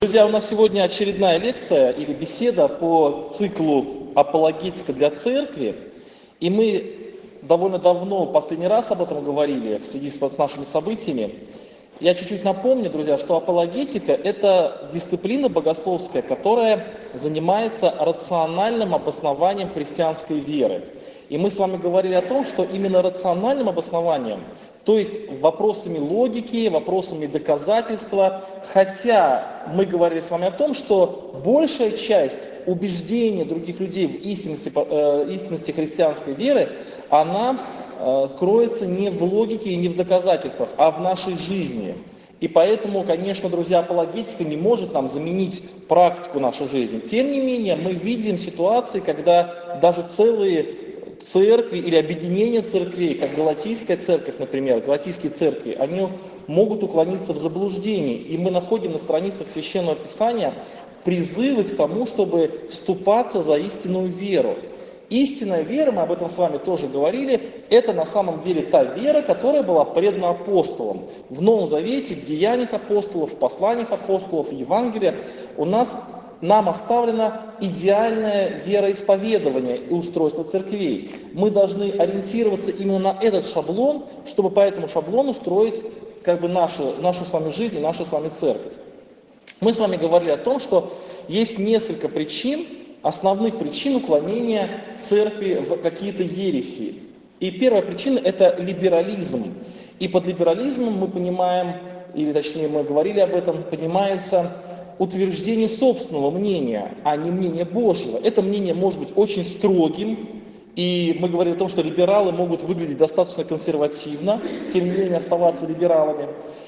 Друзья, у нас сегодня очередная лекция или беседа по циклу «Апологетика для церкви». И мы довольно давно, последний раз об этом говорили в связи с нашими событиями. Я чуть-чуть напомню, друзья, что апологетика – это дисциплина богословская, которая занимается рациональным обоснованием христианской веры. И мы с вами говорили о том, что именно рациональным обоснованием, то есть вопросами логики, вопросами доказательства, хотя мы говорили с вами о том, что большая часть убеждений других людей в истинности христианской веры, она кроется не в логике и не в доказательствах, а в нашей жизни. И поэтому, конечно, друзья, апологетика не может нам заменить практику нашей жизни. Тем не менее, мы видим ситуации, когда даже целые церкви или объединения церквей, как Галатийская церковь, например, Галатийские церкви, они могут уклониться в заблуждение. И мы находим на страницах Священного Писания призывы к тому, чтобы вступаться за истинную веру. Истинная вера, мы об этом с вами тоже говорили, это на самом деле та вера, которая была предана апостолам. В Новом Завете, в деяниях апостолов, в посланиях апостолов, в Евангелиях нам оставлено идеальное вероисповедование и устройство церквей. Мы должны ориентироваться именно на этот шаблон, чтобы по этому шаблону строить нашу с вами жизнь и нашу с вами церковь. Мы с вами говорили о том, что есть несколько причин, основных причин уклонения церкви в какие-то ереси. И первая причина – это либерализм. И под либерализмом мы понимаем, или точнее мы говорили об этом, понимается утверждение собственного мнения, а не мнения Божьего. Это мнение может быть очень строгим, и мы говорили о том, что либералы могут выглядеть достаточно консервативно, тем не менее оставаться либералами.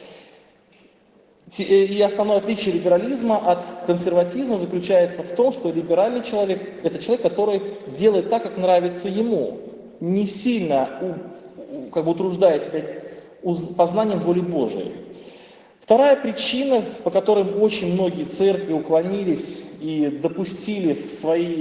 И основное отличие либерализма от консерватизма заключается в том, что либеральный человек – это человек, который делает так, как нравится ему, не сильно утруждая себя познанием воли Божией. Вторая причина, по которой очень многие церкви уклонились и допустили в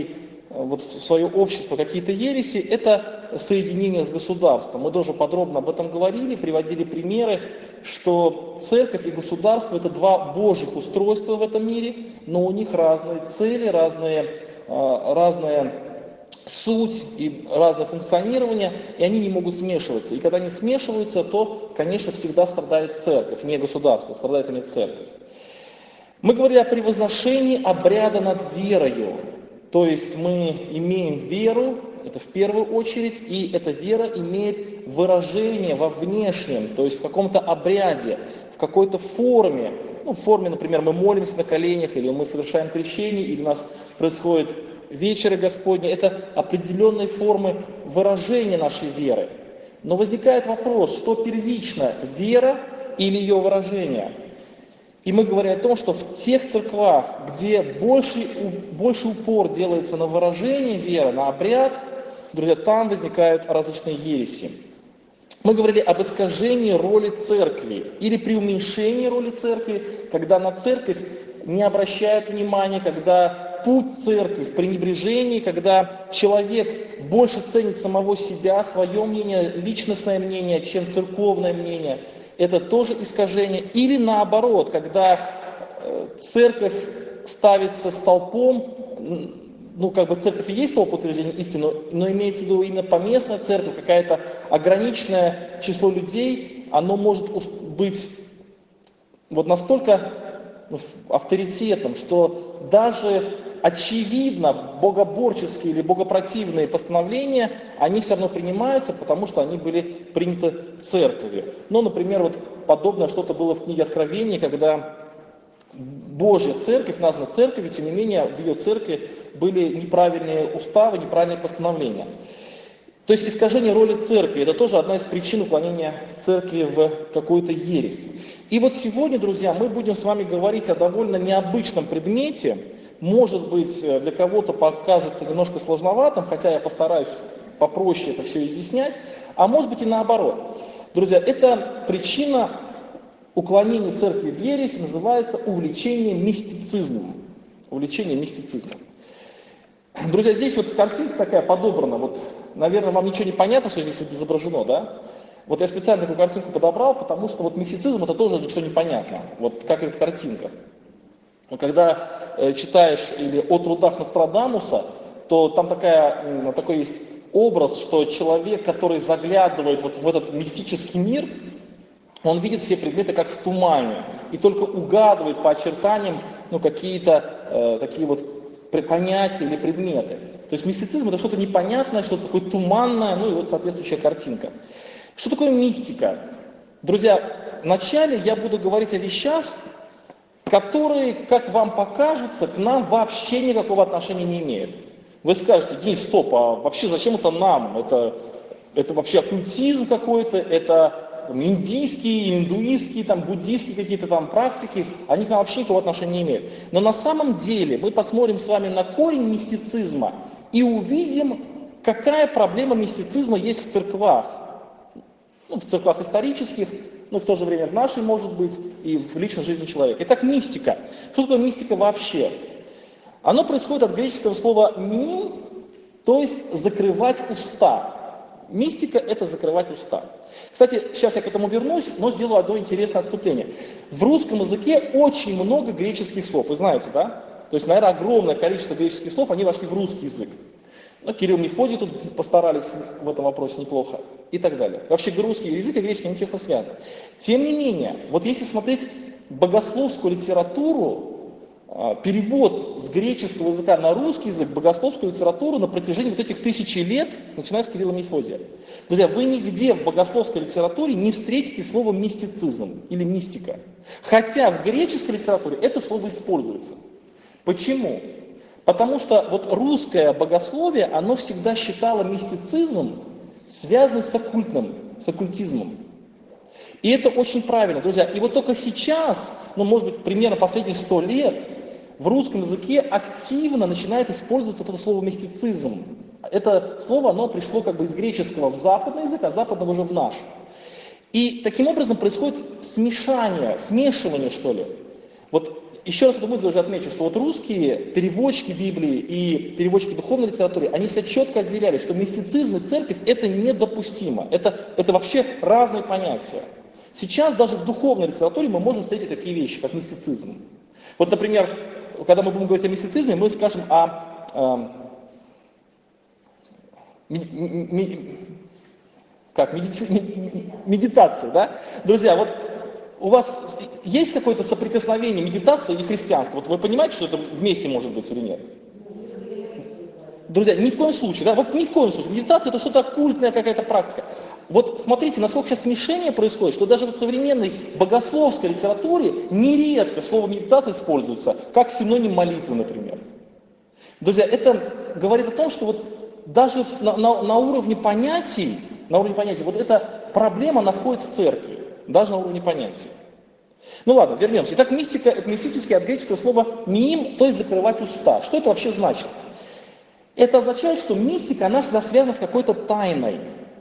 свое общество какие-то ереси, это соединение с государством. Мы тоже подробно об этом говорили, приводили примеры, что церковь и государство – это два божьих устройства в этом мире, но у них разные цели, разная суть и разное функционирование, и они не могут смешиваться. И когда они смешиваются, то, конечно, всегда страдает церковь, не государство, страдает именно церковь. Мы говорили о превозношении обряда над верою. То есть мы имеем веру, это в первую очередь, и эта вера имеет выражение во внешнем, то есть в каком-то обряде, в какой-то форме. В форме, например, мы молимся на коленях, или мы совершаем крещение, или у нас происходит вечеры Господни. Это определенные формы выражения нашей веры. Но возникает вопрос, что первично, вера или ее выражение? И мы говорим о том, что в тех церквах, где больше упор делается на выражение веры, на обряд, друзья, там возникают различные ереси. Мы говорили об искажении роли церкви или преуменьшении роли церкви, когда на церковь не обращают внимания, когда путь церкви в пренебрежении, когда человек больше ценит самого себя, свое мнение, личностное мнение, чем церковное мнение. Это тоже искажение. Или наоборот, когда церковь ставится столпом, церковь и есть столб утверждения истины, но имеется в виду именно поместная церковь, какое-то ограниченное число людей, оно может быть настолько авторитетным, что даже очевидно богоборческие или богопротивные постановления, они все равно принимаются, потому что они были приняты церковью. Например, подобное что-то было в книге Откровения, когда Божья церковь названа церковью, тем не менее в ее церкви были неправильные уставы, неправильные постановления. То есть искажение роли церкви – это тоже одна из причин уклонения церкви в какую-то ересь. И сегодня, друзья, мы будем с вами говорить о довольно необычном предмете. Может быть, для кого-то покажется немножко сложноватым, хотя я постараюсь попроще это все изъяснять, а может быть и наоборот. Друзья, эта причина уклонения церкви в ересь называется увлечение мистицизмом. Увлечение мистицизмом. Друзья, здесь картинка такая подобрана. Наверное, вам ничего не понятно, что здесь изображено, да? Я специально такую картинку подобрал, потому что мистицизм это тоже ничего не понятно. Как эта картинка. Но когда читаешь или о трудах Нострадамуса, то там такой есть образ, что человек, который заглядывает вот в этот мистический мир, он видит все предметы как в тумане и только угадывает по очертаниям какие-то такие вот понятия или предметы. То есть мистицизм — это что-то непонятное, что-то такое туманное, и вот соответствующая картинка. Что такое мистика? Друзья, вначале я буду говорить о вещах, которые, как вам покажется, к нам вообще никакого отношения не имеют. Вы скажете: Денис, стоп, а вообще зачем это нам? Это вообще оккультизм какой-то, это индийские, индуистские, буддийские какие-то практики, они к нам вообще никакого отношения не имеют. Но на самом деле мы посмотрим с вами на корень мистицизма и увидим, какая проблема мистицизма есть в церквах. В церквах исторических, но в то же время в нашей, может быть, и в личной жизни человека. Итак, мистика. Что такое мистика вообще? Оно происходит от греческого слова «мим», то есть «закрывать уста». Мистика — это закрывать уста. Кстати, сейчас я к этому вернусь, но сделаю одно интересное отступление. В русском языке очень много греческих слов, вы знаете, да? То есть, наверное, огромное количество греческих слов, они вошли в русский язык. Кирилл, Мефодий тут постарались в этом вопросе неплохо и так далее. Вообще русский язык и греческий, они тесно связаны. Тем не менее, вот если смотреть богословскую литературу, перевод с греческого языка на русский язык, богословскую литературу на протяжении вот этих тысячи лет, начиная с Кирилла Мефодия. Друзья, вы нигде в богословской литературе не встретите слово мистицизм или мистика. Хотя в греческой литературе это слово используется. Почему? Потому что вот русское богословие, оно всегда считало мистицизм связанным с оккультизмом. И это очень правильно, друзья. И вот только сейчас, может быть, примерно последние 100 лет, в русском языке активно начинает использоваться это слово мистицизм. Это слово, оно пришло из греческого в западный язык, а западного уже в наш. И таким образом происходит смешивание, что ли. Вот еще раз эту мысль уже отмечу, что вот русские переводчики Библии и переводчики духовной литературы, они все четко отделяли, что мистицизм и церковь — это недопустимо. Это вообще разные понятия. Сейчас даже в духовной литературе мы можем встретить такие вещи, как мистицизм. Вот, например, когда мы будем говорить о мистицизме, мы скажем о медитации, да? Друзья, вот у вас есть какое-то соприкосновение медитации и христианства? Вот вы понимаете, что это вместе может быть или нет? Друзья, ни в коем случае, да? Вот ни в коем случае. Медитация — это что-то оккультная какая-то практика. Вот смотрите, насколько сейчас смешение происходит, что даже в современной богословской литературе нередко слово медитация используется, как синоним молитвы, например. Друзья, это говорит о том, что вот даже на уровне понятий, вот эта проблема, она входит в церкви, даже на уровне понятий. Ладно, вернемся. Итак, мистика — это мистическое от греческого слова «миим», то есть закрывать уста. Что это вообще значит? Это означает, что мистика, она всегда связана с какой-то тайной.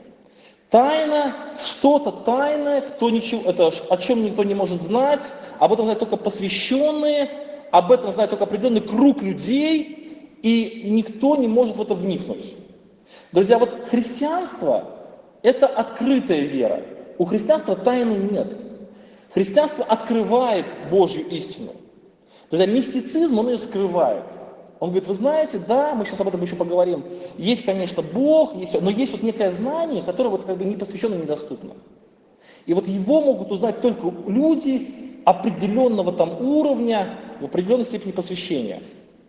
Тайна, что-то тайное, это о чем никто не может знать, об этом знают только посвященные, об этом знает только определенный круг людей, и никто не может в это вникнуть. Друзья, вот христианство — это открытая вера. У христианства тайны нет. Христианство открывает Божью истину. Друзья, мистицизм, он ее скрывает. Он говорит: вы знаете, да, мы сейчас об этом еще поговорим, есть, конечно, Бог, но есть вот некое знание, которое вот не посвященно, недоступно. И вот его могут узнать только люди определенного уровня, в определенной степени посвящения.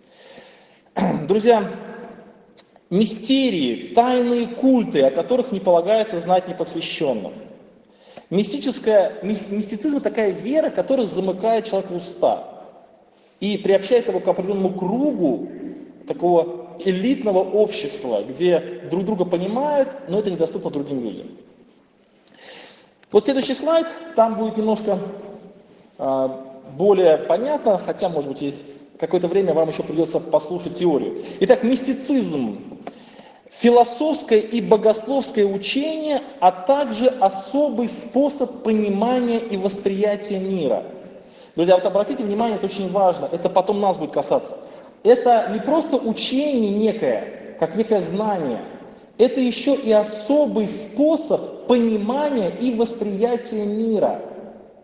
Друзья, мистерии, тайные культы, о которых не полагается знать непосвященным. Мистицизм — это такая вера, которая замыкает человека уста и приобщает его к определенному кругу такого элитного общества, где друг друга понимают, но это недоступно другим людям. Вот следующий слайд, там будет немножко более понятно, хотя, может быть, и какое-то время вам еще придется послушать теорию. Итак, мистицизм — философское и богословское учение, а также особый способ понимания и восприятия мира. Друзья, вот обратите внимание, это очень важно, это потом нас будет касаться. Это не просто учение некое, как некое знание, это еще и особый способ понимания и восприятия мира.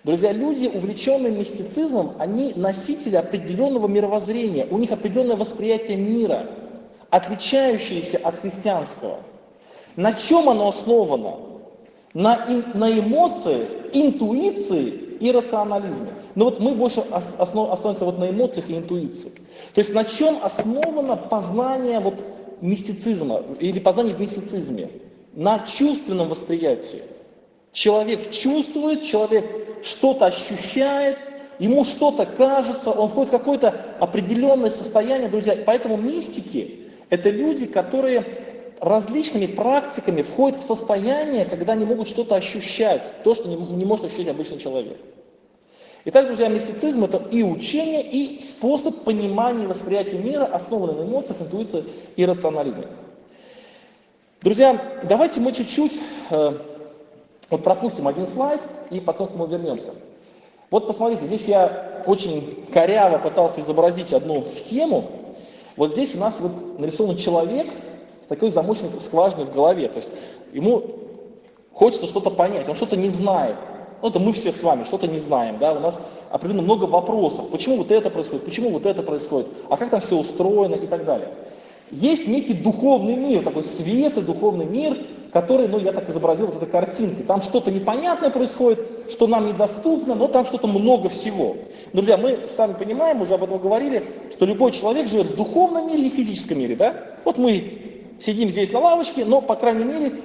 Друзья, люди, увлеченные мистицизмом, они носители определенного мировоззрения, у них определенное восприятие мира, отличающееся от христианского. На чем оно основано? На эмоциях, интуиции и рационализме. Но вот мы больше остановимся вот на эмоциях и интуиции. То есть на чем основано познание вот мистицизма или познание в мистицизме? На чувственном восприятии. Человек чувствует, человек что-то ощущает, ему что-то кажется, он входит в какое-то определенное состояние, друзья. Поэтому мистики – это люди, которые различными практиками входят в состояние, когда они могут что-то ощущать, то, что не может ощущать обычный человек. Итак, друзья, мистицизм – это и учение, и способ понимания и восприятия мира, основанный на эмоциях, интуиции и рационализме. Друзья, давайте мы чуть-чуть вот пропустим один слайд, и потом мы вернемся. Вот посмотрите, здесь я очень коряво пытался изобразить одну схему. Вот здесь у нас вот нарисован человек с такой замочной скважиной в голове. То есть ему хочется что-то понять, он что-то не знает. Ну, это мы все с вами что-то не знаем, да, у нас определенно много вопросов. Почему вот это происходит, почему вот это происходит, а как там все устроено и так далее. Есть некий духовный мир, такой светлый духовный мир, который, ну, я так изобразил вот этой картинкой. Там что-то непонятное происходит, что нам недоступно, но там что-то много всего. Друзья, мы сами понимаем, уже об этом говорили, что любой человек живет в духовном мире и физическом мире, да? Вот мы сидим здесь на лавочке, но, по крайней мере,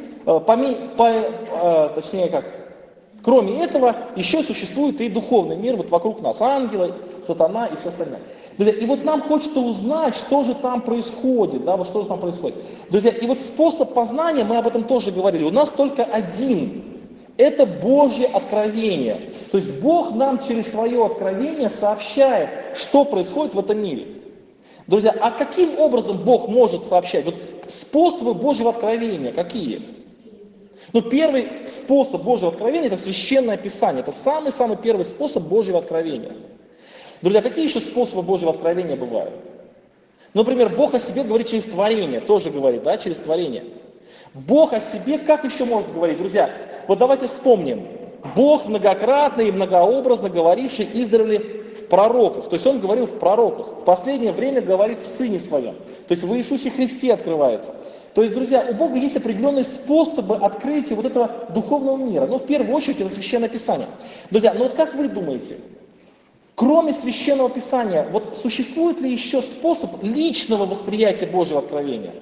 кроме этого, еще существует и духовный мир, вот вокруг нас ангелы, сатана и все остальное. Друзья, и вот нам хочется узнать, что же там происходит, да, вот что же там происходит. Друзья, и вот способ познания, мы об этом тоже говорили, у нас только один. Это Божье откровение. То есть Бог нам через свое откровение сообщает, что происходит в этом мире. Друзья, а каким образом Бог может сообщать? Вот способы Божьего откровения какие? Ну, первый способ Божьего откровения – это Священное Писание. Это самый-самый первый способ Божьего откровения. Друзья, какие еще способы Божьего откровения бывают? Например, Бог о себе говорит через творение, тоже говорит, да, через творение. Бог о себе как еще может говорить? Друзья, вот давайте вспомним. Бог многократно и многообразно говоривший издревле в пророках. То есть Он говорил в пророках. В последнее время говорит в Сыне Своем. То есть в Иисусе Христе открывается. То есть, друзья, у Бога есть определенные способы открытия вот этого духовного мира. Но в первую очередь это Священное Писание. Друзья, ну вот как вы думаете, кроме Священного Писания, вот существует ли еще способ личного восприятия Божьего откровения?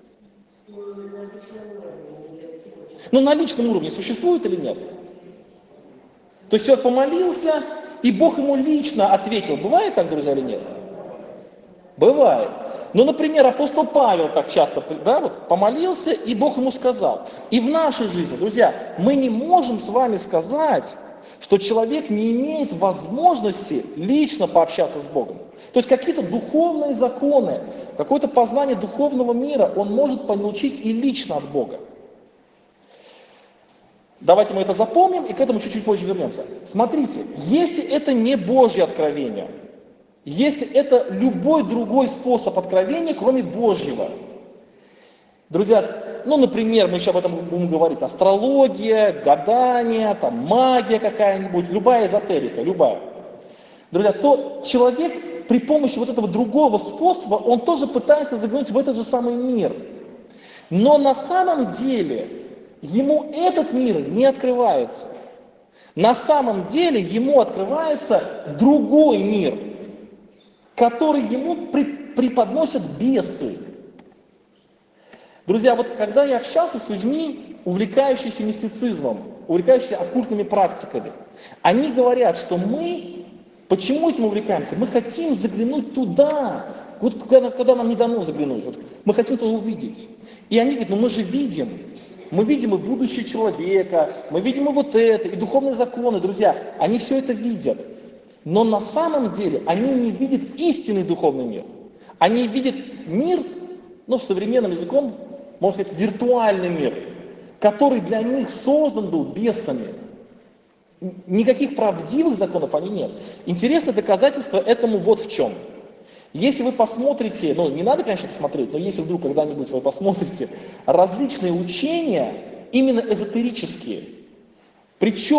Ну, на личном уровне существует или нет? То есть человек помолился, и Бог ему лично ответил. Бывает так, друзья, или нет? Бывает. Ну, например, апостол Павел так часто, да, вот, помолился, и Бог ему сказал. И в нашей жизни, друзья, мы не можем с вами сказать, что человек не имеет возможности лично пообщаться с Богом. То есть какие-то духовные законы, какое-то познание духовного мира он может получить и лично от Бога. Давайте мы это запомним и к этому чуть-чуть позже вернемся. Смотрите, если это не Божье откровение, если это любой другой способ откровения, кроме Божьего. Друзья, ну, например, мы еще об этом будем говорить, астрология, гадание, там, магия какая-нибудь, любая эзотерика, любая. Друзья, то человек при помощи вот этого другого способа, он тоже пытается заглянуть в этот же самый мир. Но на самом деле ему этот мир не открывается. На самом деле ему открывается другой мир, который ему преподносят бесы. Друзья, вот когда я общался с людьми, увлекающимися мистицизмом, увлекающимися оккультными практиками, они говорят, что мы, почему этим увлекаемся? Мы хотим заглянуть туда, вот куда нам не дано заглянуть, вот, мы хотим туда увидеть. И они говорят, ну мы же видим, мы видим и будущее человека, мы видим и вот это, и духовные законы, друзья, они все это видят. Но на самом деле они не видят истинный духовный мир. Они видят мир, ну, современным языком, можно сказать, виртуальный мир, который для них создан был бесами. Никаких правдивых законов они нет. Интересное доказательство этому вот в чем. Если вы посмотрите, ну, не надо, конечно, это смотреть, но если вдруг когда-нибудь вы посмотрите различные учения, именно эзотерические, причем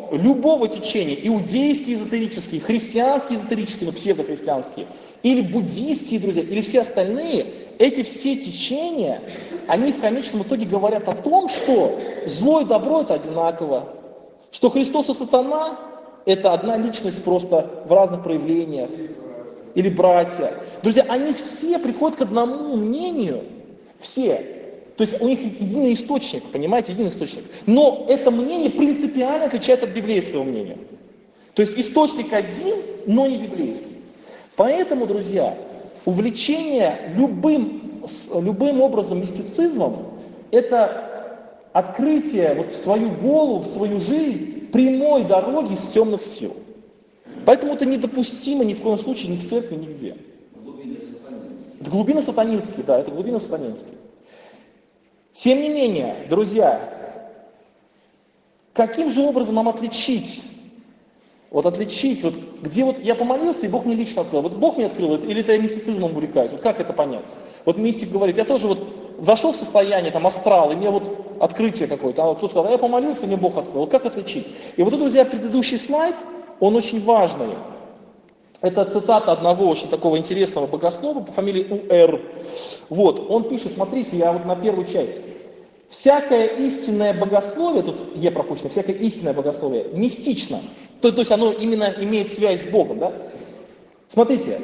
любого течения, иудейские эзотерические, христианские эзотерические, но псевдохристианские, или буддийские, друзья, или все остальные, эти все течения, они в конечном итоге говорят о том, что зло и добро это одинаково, что Христос и сатана это одна личность просто в разных проявлениях, или братья. Друзья, они все приходят к одному мнению, все. То есть у них единый источник, понимаете, единый источник. Но это мнение принципиально отличается от библейского мнения. То есть источник один, но не библейский. Поэтому, друзья, увлечение любым образом мистицизмом – это открытие вот в свою голову, в свою жизнь прямой дороги из темных сил. Поэтому это недопустимо ни в коем случае, ни в церкви, нигде. Это глубины сатанинские, да, это глубины сатанинские. Тем не менее, друзья, каким же образом нам отличить, где вот я помолился, и Бог мне лично открыл. Вот Бог мне открыл, или это я мистицизмом увлекаюсь, вот как это понять? Вот мистик говорит, я тоже вот зашел в состояние, там, астрал, и мне вот открытие какое-то, а вот кто сказал, я помолился, и мне Бог открыл. Вот как отличить? И вот, друзья, предыдущий слайд, он очень важный. Это цитата одного очень такого интересного богослова по фамилии У.Р. Вот, он пишет, смотрите, я вот на первую часть. Всякое истинное богословие, тут Е пропущено, всякое истинное богословие мистично. То есть оно именно имеет связь с Богом, да? Смотрите.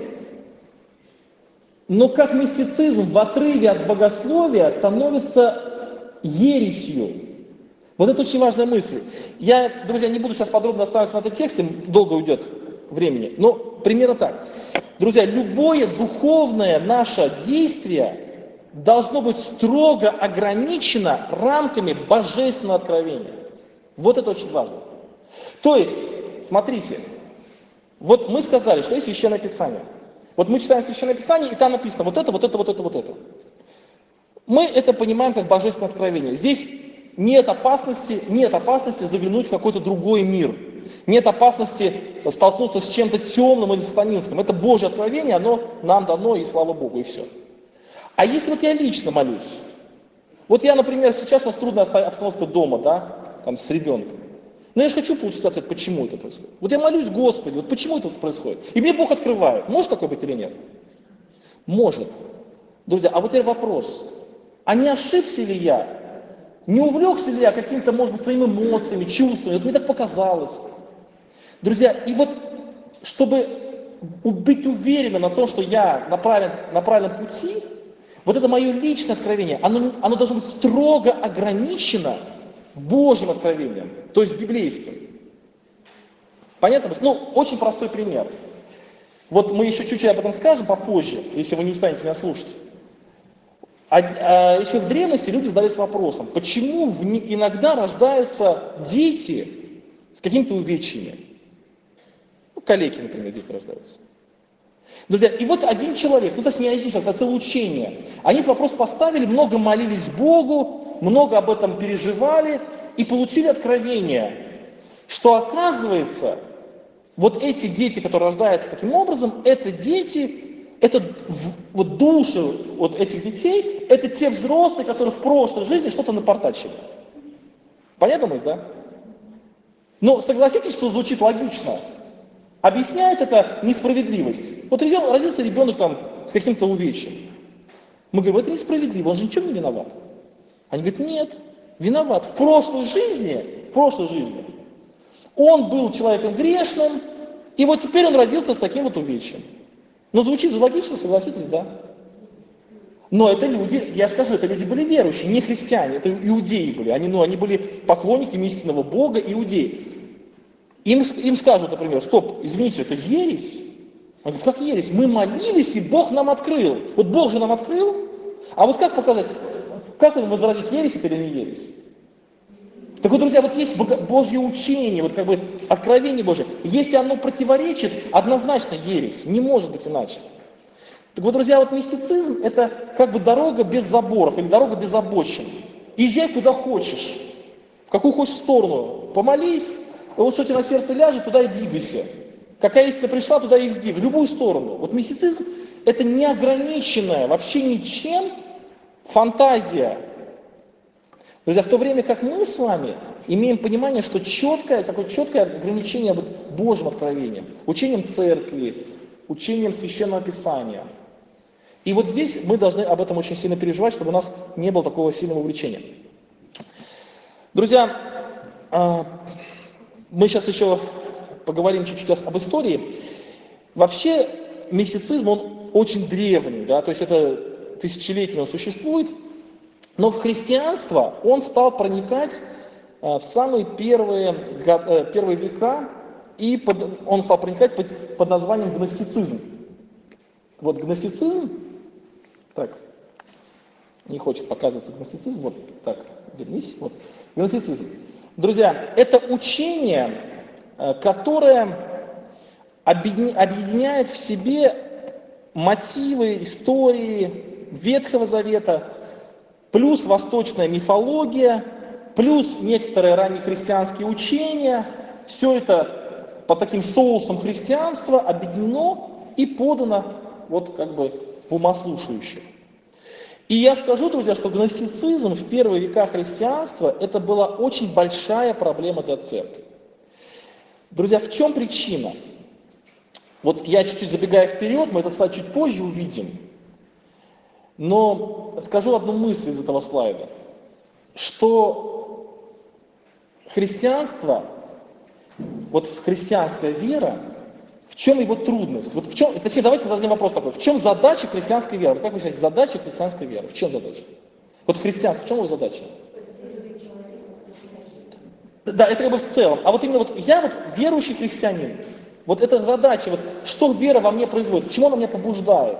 Но как мистицизм в отрыве от богословия становится ересью. Вот это очень важная мысль. Я, друзья, не буду сейчас подробно останавливаться на этом тексте, долго уйдет времени, но примерно так. Друзья, любое духовное наше действие должно быть строго ограничено рамками божественного откровения. Вот это очень важно. То есть, смотрите, вот мы сказали, что есть Священное Писание. Вот мы читаем Священное Писание, и там написано вот это. Мы это понимаем как божественное откровение. Здесь нет опасности заглянуть в какой-то другой мир. Нет опасности столкнуться с чем-то темным или сатанинским. Это Божье откровение, оно нам дано, и слава Богу, и все. А если вот я лично молюсь, вот я, например, сейчас у нас трудная обстановка дома, да, там с ребенком. Но я же хочу получить ответ, почему это происходит. Вот я молюсь, Господи, вот почему это происходит? И мне Бог открывает. Может такое быть или нет? Может. Друзья, а вот теперь вопрос. А не ошибся ли я? Не увлекся ли я какими-то, может быть, своими эмоциями, чувствами? Вот мне так показалось. Друзья, и вот, чтобы быть уверенным на том, что я на правильном пути, вот это мое личное откровение, оно должно быть строго ограничено Божьим откровением, то есть библейским. Понятно? Ну, очень простой пример. Вот мы еще чуть-чуть об этом скажем попозже, если вы не устанете меня слушать. Еще в древности люди задались вопросом, почему иногда рождаются дети с какими-то увечьями. Ну, калеки, например, дети рождаются. Друзья, и вот один человек, ну то есть не один человек, а целое учение, они этот вопрос поставили, много молились Богу, много об этом переживали и получили откровение, что оказывается, вот эти дети, которые рождаются таким образом, это дети, это вот души вот этих детей, это те взрослые, которые в прошлой жизни что-то напортачили. Понятно, мысль, да? Но согласитесь, что звучит логично. Объясняет это несправедливость. Вот родился ребенок там с каким-то увечьем. Мы говорим, это несправедливо, он же ничем не виноват. Они говорят, нет, виноват. В прошлой жизни он был человеком грешным, и вот теперь он родился с таким вот увечьем. Но звучит же логично, согласитесь, да? Но это люди, я скажу, это люди были верующие, не христиане, это иудеи были. Они были поклонниками истинного Бога, иудеи. Им скажут, например, стоп, извините, это ересь. Он говорит, как ересь? Мы молились, и Бог нам открыл. Вот Бог же нам открыл, а вот как показать, как им возразить, ересь это или не ересь? Так вот, друзья, вот есть Божье учение, вот как бы откровение Божье. Если оно противоречит, однозначно ересь, не может быть иначе. Так вот, друзья, вот мистицизм – это как бы дорога без заборов или дорога без обочин. Езжай куда хочешь, в какую хочешь сторону, помолись, вот что тебе на сердце ляжет, туда и двигайся. Какая истина пришла, туда и иди, в любую сторону. Вот мистицизм – это неограниченная, вообще ничем фантазия. Друзья, в то время как мы с вами имеем понимание, что такое четкое ограничение Божьим откровением, учением церкви, учением Священного Писания. И вот здесь мы должны об этом очень сильно переживать, чтобы у нас не было такого сильного увлечения. Друзья, мы сейчас еще поговорим чуть-чуть об истории. Вообще мистицизм, он очень древний, да, то есть это тысячелетиями он существует, но в христианство он стал проникать в самые первые века, и он стал проникать под названием гностицизм. Вот гностицизм, так, не хочет показываться гностицизм, вот так, вернись, вот, гностицизм. Друзья, это учение, которое объединяет в себе мотивы, истории Ветхого Завета, плюс восточная мифология, плюс некоторые раннехристианские учения, все это под таким соусом христианства объединено и подано вот как бы в умослушающих. И я скажу, друзья, что гностицизм в первые века христианства это была очень большая проблема для церкви. Друзья, в чем причина? Вот я чуть-чуть забегая вперед, мы этот слайд чуть позже увидим. Но скажу одну мысль из этого слайда, что христианство, вот христианская вера, в чем его трудность? Вот в чем, точнее, давайте зададим вопрос такой, в чем задача христианской веры? Вот как вы считаете, задача христианской веры? В чем задача? Вот христианство, в чем его задача? Да, это как бы в целом. А вот именно вот я вот верующий христианин. Вот эта задача, вот что вера во мне производит, к чему она меня побуждает?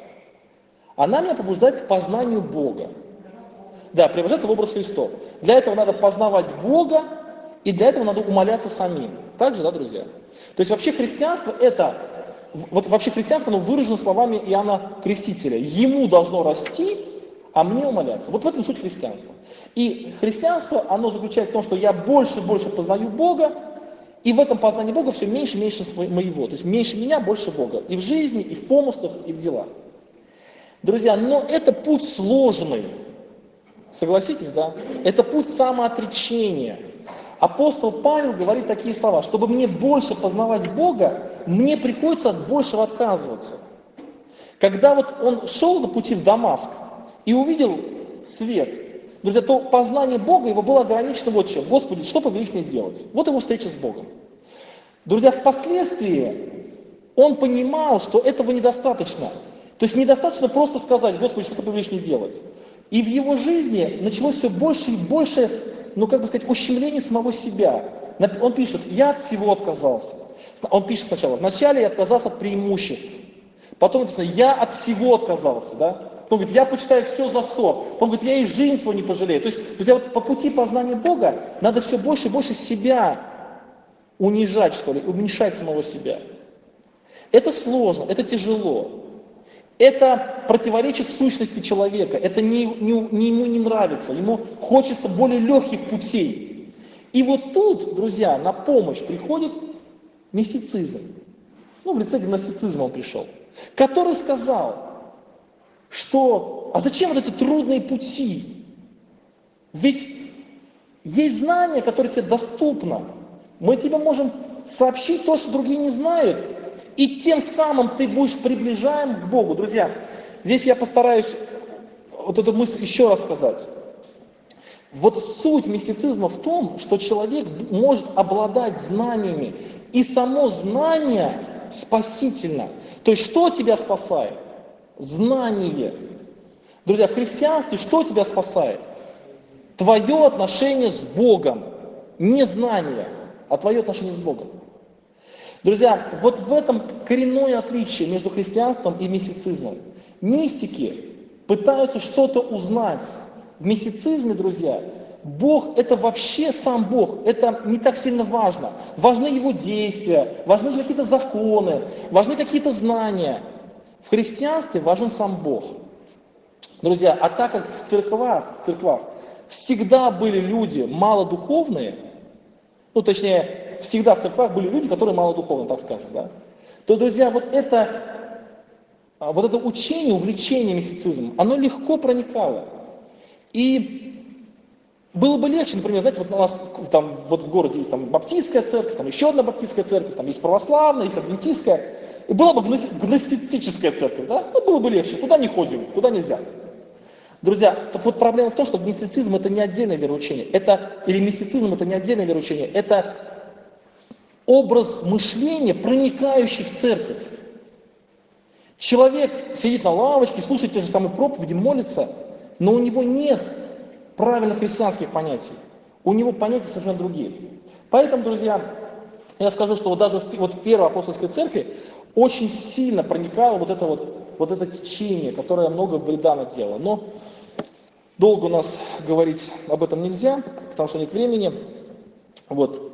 Она меня побуждает к познанию Бога. Да, преображаться в образ Христов. Для этого надо познавать Бога, и для этого надо умоляться самим. Так же, да, друзья? То есть вообще христианство это, вот вообще христианство, оно выражено словами Иоанна Крестителя. Ему должно расти, а мне умоляться. Вот в этом суть христианства. И христианство, оно заключается в том, что я больше и больше познаю Бога, и в этом познании Бога все меньше и меньше моего. То есть меньше меня, больше Бога. И в жизни, и в помыслах, и в делах. Друзья, но это путь сложный. Согласитесь, да? Это путь самоотречения. Апостол Павел говорит такие слова: чтобы мне больше познавать Бога, мне приходится от большего отказываться. Когда вот он шел на пути в Дамаск и увидел свет, друзья, то познание Бога его было ограничено вот чем. Господи, что повелишь мне делать? Вот его встреча с Богом. Друзья, впоследствии он понимал, что этого недостаточно. То есть недостаточно просто сказать: Господи, что ты повелишь мне делать? И в его жизни началось все больше и больше, ну как бы сказать, ущемление самого себя. Он пишет: я от всего отказался. Он пишет сначала: вначале я отказался от преимуществ. Потом написано: я от всего отказался. Да? Потом говорит: я почитаю все за ссор. Потом говорит: я и жизнь свою не пожалею. То есть, друзья, вот по пути познания Бога надо все больше и больше себя унижать, что ли, уменьшать самого себя. Это сложно, это тяжело. Это противоречит сущности человека, это ему не нравится, ему хочется более легких путей. И вот тут, друзья, на помощь приходит мистицизм. Ну, в лице гностицизма он пришел, который сказал, что, а зачем вот эти трудные пути? Ведь есть знания, которые тебе доступны. Мы тебе можем сообщить то, что другие не знают. И тем самым ты будешь приближаем к Богу. Друзья, здесь я постараюсь вот эту мысль еще раз сказать. Вот суть мистицизма в том, что человек может обладать знаниями. И само знание спасительно. То есть что тебя спасает? Знание. Друзья, в христианстве что тебя спасает? Твое отношение с Богом. Не знание, а твое отношение с Богом. Друзья, вот в этом коренное отличие между христианством и мистицизмом. Мистики пытаются что-то узнать. В мистицизме, друзья, Бог – это вообще сам Бог, это не так сильно важно. Важны Его действия, важны какие-то законы, важны какие-то знания. В христианстве важен сам Бог. Друзья, а так как в церквах всегда были люди малодуховные, ну точнее, всегда в церквах были люди, которые малодуховны, так скажем, да, то, друзья, вот это учение, увлечение мистицизмом, оно легко проникало. И Было бы легче, например, знаете, вот у нас там, вот в городе есть там баптистская церковь, там еще одна баптистская церковь, там есть православная, есть адвентистская, и была бы гностическая церковь, да? Ну, было бы легче, туда не ходим, туда нельзя. Друзья, так вот проблема в том, что гностицизм это не отдельное вероучение, или мистицизм это не отдельное вероучение, это образ мышления, проникающий в церковь. Человек сидит на лавочке, слушает те же самые проповеди, молится, но у него нет правильных христианских понятий. У него понятия совершенно другие. Поэтому, друзья, я скажу, что вот даже в Первой апостольской церкви очень сильно проникало вот это течение, которое много вреда наделало. Но долго у нас говорить об этом нельзя, потому что нет времени. Вот.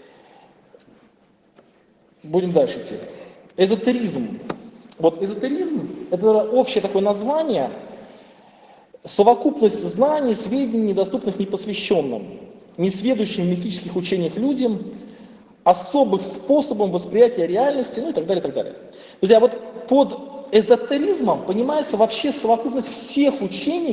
Будем дальше идти. Эзотеризм. Вот эзотеризм – это общее такое название, совокупность знаний, сведений, недоступных непосвященным, несведущим в мистических учениях людям, особых способом восприятия реальности, ну и так далее, и так далее. Друзья, вот под эзотеризмом понимается вообще совокупность всех учений,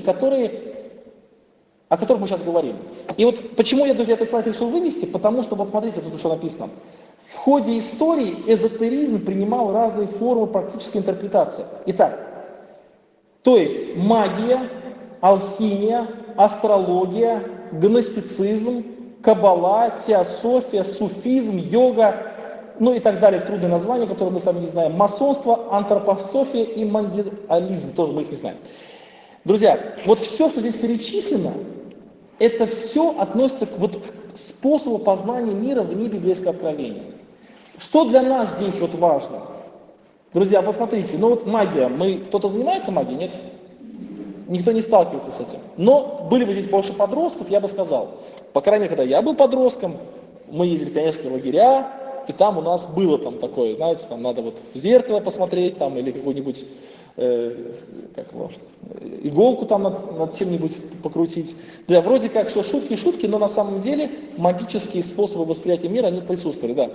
о которых мы сейчас говорим. И вот почему я, друзья, этот слайд решил вывести, потому что, вот смотрите, тут что написано. В ходе истории эзотеризм принимал разные формы практической интерпретации. Итак, то есть магия, алхимия, астрология, гностицизм, каббала, теософия, суфизм, йога, ну и так далее, трудные названия, которые мы сами не знаем, масонство, антропософия и мандиализм, тоже мы их не знаем. Друзья, вот все, что здесь перечислено, это все относится к способу познания мира вне библейского откровения. Что для нас здесь вот важно? Друзья, посмотрите, ну вот магия, кто-то занимается магией, нет? Никто не сталкивается с этим. Но были бы здесь больше подростков, я бы сказал. По крайней мере, когда я был подростком, мы ездили в пионерские лагеря, и там у нас было там такое, знаете, там надо вот в зеркало посмотреть, там, или какую-нибудь иголку там над чем-нибудь покрутить. Да, вроде как все шутки, но на самом деле магические способы восприятия мира, они присутствовали, да.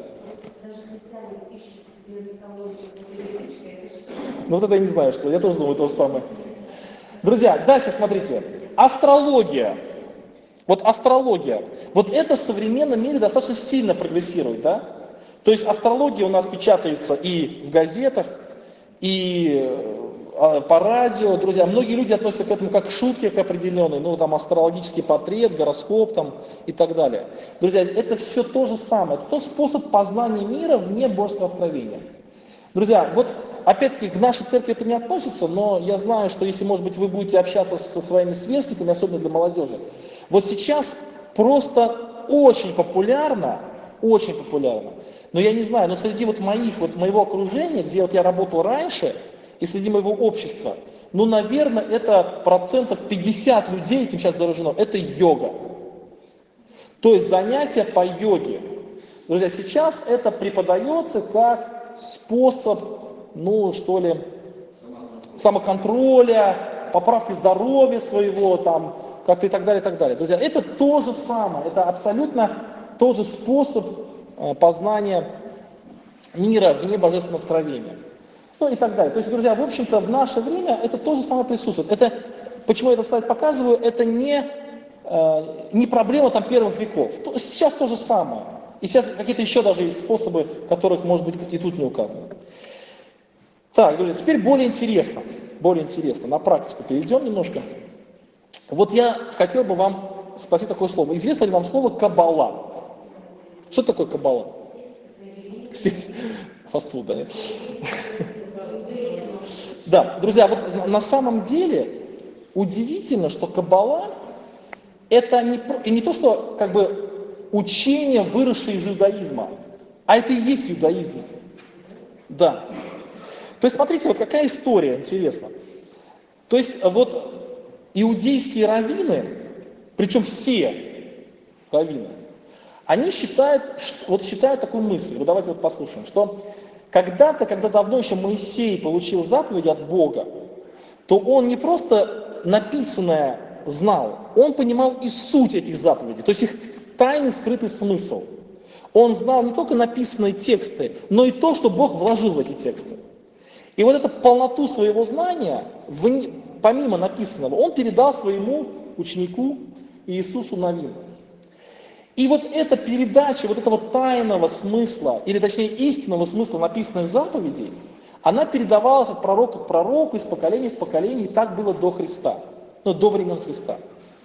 Ну вот это я не знаю, что, я тоже думаю то же самое. Друзья, дальше смотрите, астрология. Вот астрология, вот это в современном мире достаточно сильно прогрессирует, да? То есть астрология у нас печатается и в газетах, и по радио, друзья, многие люди относятся к этому как к шутке, к определенной, ну там астрологический портрет, гороскоп там и так далее. Друзья, это все то же самое, это тот способ познания мира вне Божьего откровения. Друзья, вот опять-таки к нашей церкви это не относится, но я знаю, что если, может быть, вы будете общаться со своими сверстниками, особенно для молодежи, вот сейчас просто очень популярно, но я не знаю, но среди моего окружения, где вот я работал раньше, и среди моего общества, ну, наверное, это 50% людей этим сейчас заражено, это йога. То есть занятия по йоге. Друзья, сейчас это преподается как способ, ну, что ли, самоконтроля, поправки здоровья своего, там, как-то и так далее, и так далее. Друзья, это то же самое, это абсолютно тот же способ познания мира вне божественного откровения. Ну и так далее. То есть, друзья, в общем-то, в наше время это то же самое присутствует. Почему я этот слайд показываю, это не проблема там первых веков. Сейчас то же самое. И сейчас какие-то еще даже есть способы, которых, может быть, и тут не указано. Так, друзья, теперь более интересно, на практику перейдем немножко. Вот я хотел бы вам спросить такое слово. Известно ли вам слово каббала? Что такое каббала? Фастфуд, да? Нет? Да, друзья, вот на самом деле удивительно, что каббала это не то, что как бы учение, выросшее из иудаизма, а это и есть иудаизм. Да. То есть смотрите, вот какая история интересна. То есть вот иудейские раввины, причем все раввины, они считают такую мысль, вот давайте вот послушаем, что когда давно еще Моисей получил заповеди от Бога, то он не просто написанное знал, он понимал и суть этих заповедей, то есть их тайный скрытый смысл. Он знал не только написанные тексты, но и то, что Бог вложил в эти тексты. И вот эту полноту своего знания, помимо написанного, он передал своему ученику Иисусу Навин. И вот эта передача вот этого тайного смысла, или точнее истинного смысла написанных заповедей, она передавалась от пророка к пророку, из поколения в поколение, и так было до Христа, до времен Христа.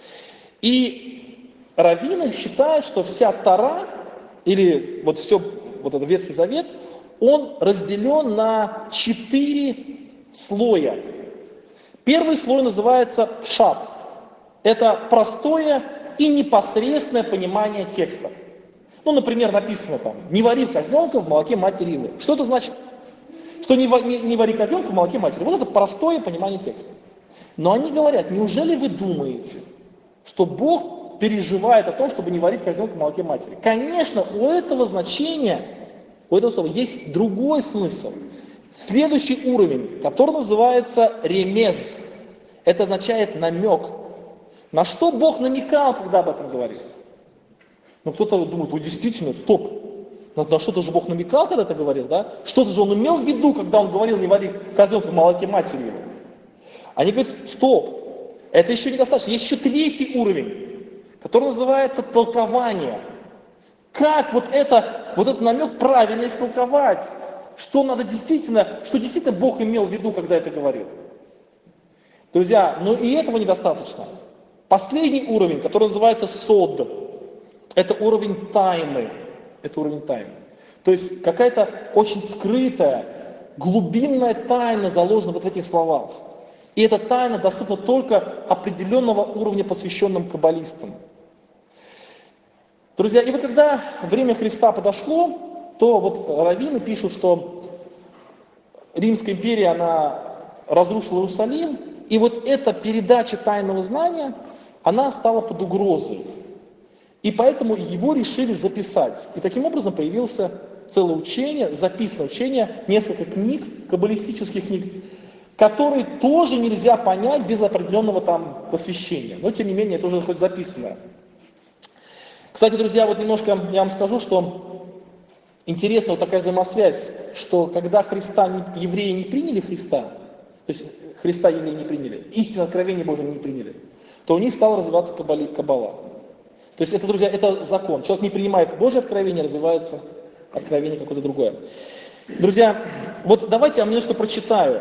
И раввины считают, что вся Тора, или вот все, вот этот Ветхий Завет, он разделен на 4 слоя. Первый слой называется пшат. Это простое и непосредственное понимание текста. Например, написано там: «Не вари козленка в молоке матери его». Что это значит? Что не вари козленка в молоке матери. Вот это простое понимание текста. Но они говорят: неужели вы думаете, что Бог переживает о том, чтобы не варить козленка в молоке матери? Конечно, у этого значения, у этого слова есть другой смысл. Следующий уровень, который называется ремез. Это означает намек. На что Бог намекал, когда об этом говорил? Кто-то думает: действительно, стоп. На что-то же Бог намекал, когда это говорил, да? Что-то же Он имел в виду, когда Он говорил: не вари козленка в молоке матери его. Они говорят: стоп, это еще недостаточно. Есть еще третий уровень, который называется толкование. Как вот этот намек правильно истолковать? Что действительно Бог имел в виду, когда это говорил? Друзья, но и этого недостаточно. Последний уровень, который называется сод, это уровень тайны. Это уровень тайны. То есть какая-то очень скрытая, глубинная тайна заложена вот в этих словах. И эта тайна доступна только определенного уровня, посвященным каббалистам. Друзья, и вот когда время Христа подошло, то вот раввины пишут, что Римская империя, она разрушила Иерусалим, и вот эта передача тайного знания, она стала под угрозой. И поэтому его решили записать. И таким образом появилось целое учение, записанное учение, несколько книг, каббалистических книг, которые тоже нельзя понять без определенного там посвящения. Но тем не менее, это уже хоть записано. Кстати, друзья, вот немножко я вам скажу, что интересна вот такая взаимосвязь, что когда евреи не приняли Христа, то есть Христа евреи не приняли, истинное откровение Божие не приняли, то у них стала развиваться каббала. То есть это, друзья, это закон. Человек не принимает Божье откровение, развивается откровение какое-то другое. Друзья, вот давайте я вам немножко прочитаю,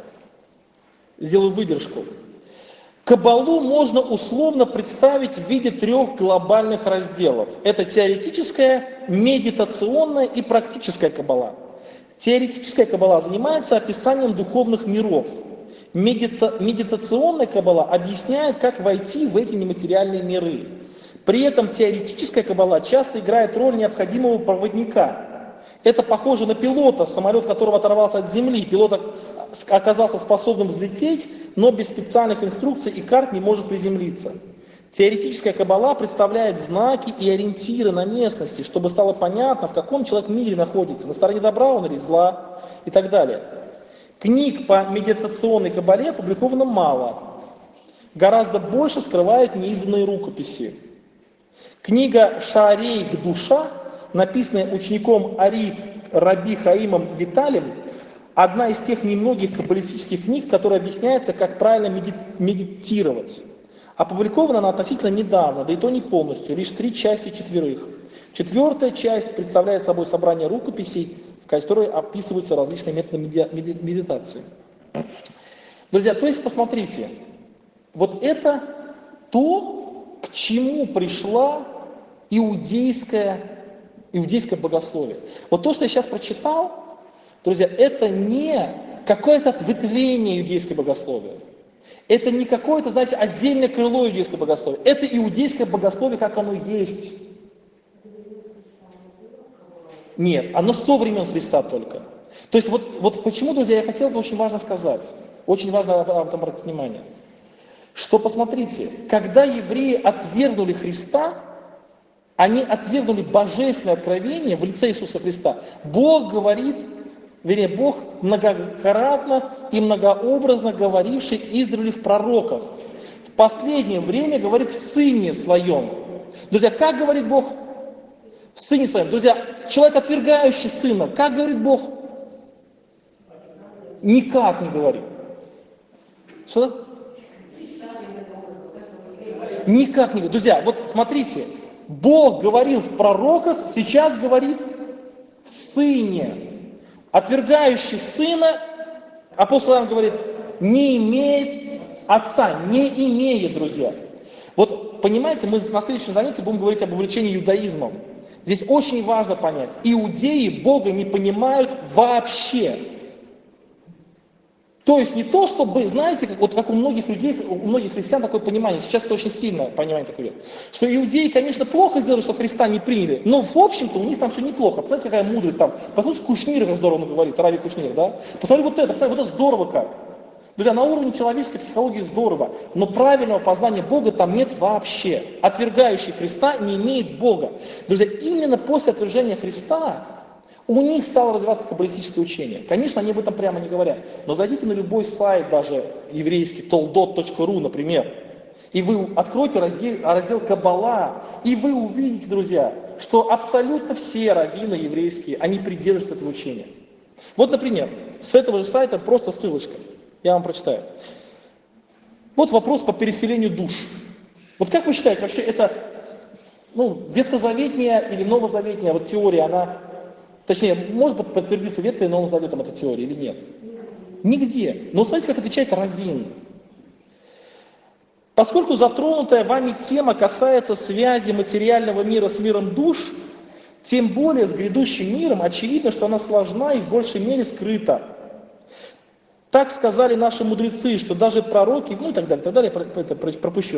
сделаю выдержку. Каббалу можно условно представить в виде 3 глобальных разделов. Это теоретическая, медитационная и практическая каббала. Теоретическая каббала занимается описанием духовных миров. Медитационная каббала объясняет, как войти в эти нематериальные миры. При этом теоретическая каббала часто играет роль необходимого проводника. Это похоже на пилота, самолет которого оторвался от земли. Пилот оказался способным взлететь, но без специальных инструкций и карт не может приземлиться. Теоретическая каббала представляет знаки и ориентиры на местности, чтобы стало понятно, в каком человек мире находится, на стороне добра он или зла и так далее. Книг по медитационной каббале опубликовано мало. Гораздо больше скрывают неизданные рукописи. Книга «Шаарей Гдуша», написанная учеником Раби Хаимом Виталием, одна из тех немногих каббалистических книг, которая объясняется, как правильно медитировать. Опубликована она относительно недавно, да и то не полностью, лишь 3 части 4. 4-я часть представляет собой собрание рукописей, в которой описываются различные методы медитации. Друзья, то есть посмотрите, вот это то, к чему пришла иудейское богословие. Вот то, что я сейчас прочитал, друзья, это не какое-то ответвление иудейского богословия. Это не какое-то, знаете, отдельное крыло иудейского богословия. Это иудейское богословие, как оно есть. Нет, оно со времен Христа только. То есть вот почему, друзья, я хотел, это очень важно сказать. Очень важно об этом обратить внимание. Что, посмотрите, когда евреи отвергнули Христа, они отвергнули божественное откровение в лице Иисуса Христа. Бог говорит, Бог многократно и многообразно говоривший издревле в пророках, в последнее время говорит в Сыне Своем. Друзья, как говорит Бог? В Сыне Своем. Друзья, человек, отвергающий Сына, как говорит Бог? Никак не говорит. Что? Никак не. Друзья, вот смотрите, Бог говорил в пророках, сейчас говорит в Сыне. Отвергающий Сына, апостол Иоанн говорит, не имеет Отца, не имеет, друзья. Вот понимаете, мы на следующем занятии будем говорить об увлечении иудаизмом. Здесь очень важно понять, иудеи Бога не понимают вообще. То есть не то, чтобы, знаете, как у многих людей, у многих христиан такое понимание, сейчас это очень сильное понимание такое, что иудеи, конечно, плохо сделали, что Христа не приняли, но в общем-то у них там все неплохо. Посмотрите, какая мудрость там. Послушайте Кушнира, как здорово он говорит, Рави Кушнир, да? Посмотрите вот это, посмотрите, вот это здорово как. Друзья, на уровне человеческой психологии здорово, но правильного познания Бога там нет вообще. Отвергающий Христа не имеет Бога. Друзья, именно после отвержения Христа у них стало развиваться каббалистическое учение. Конечно, они об этом прямо не говорят, но зайдите на любой сайт, даже еврейский, toldot.ru, например, и вы откроете раздел Каббала, и вы увидите, друзья, что абсолютно все раввины еврейские, они придерживаются этого учения. Вот, например, с этого же сайта просто ссылочка, я вам прочитаю. Вот вопрос по переселению душ. Вот как вы считаете, вообще это ветхозаветняя или новозаветняя вот теория, она... Точнее, может быть подтвердиться Ветхим и Новым Заветом эта теория или нет? Нигде. Но смотрите, как отвечает раввин. Поскольку затронутая вами тема касается связи материального мира с миром душ, тем более с грядущим миром очевидно, что она сложна и в большей мере скрыта. Так сказали наши мудрецы, что даже пророки, и так далее, это пропущу.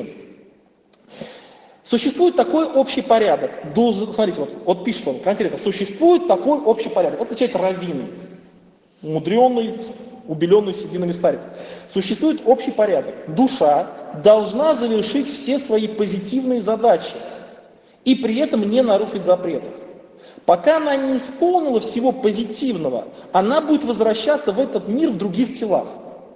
Существует такой общий порядок. Смотрите, вот пишет он конкретно. Существует такой общий порядок. Это отвечает раввин. Мудренный, убеленный сединами старец. Существует общий порядок. Душа должна завершить все свои позитивные задачи и при этом не нарушить запретов. Пока она не исполнила всего позитивного, она будет возвращаться в этот мир в других телах.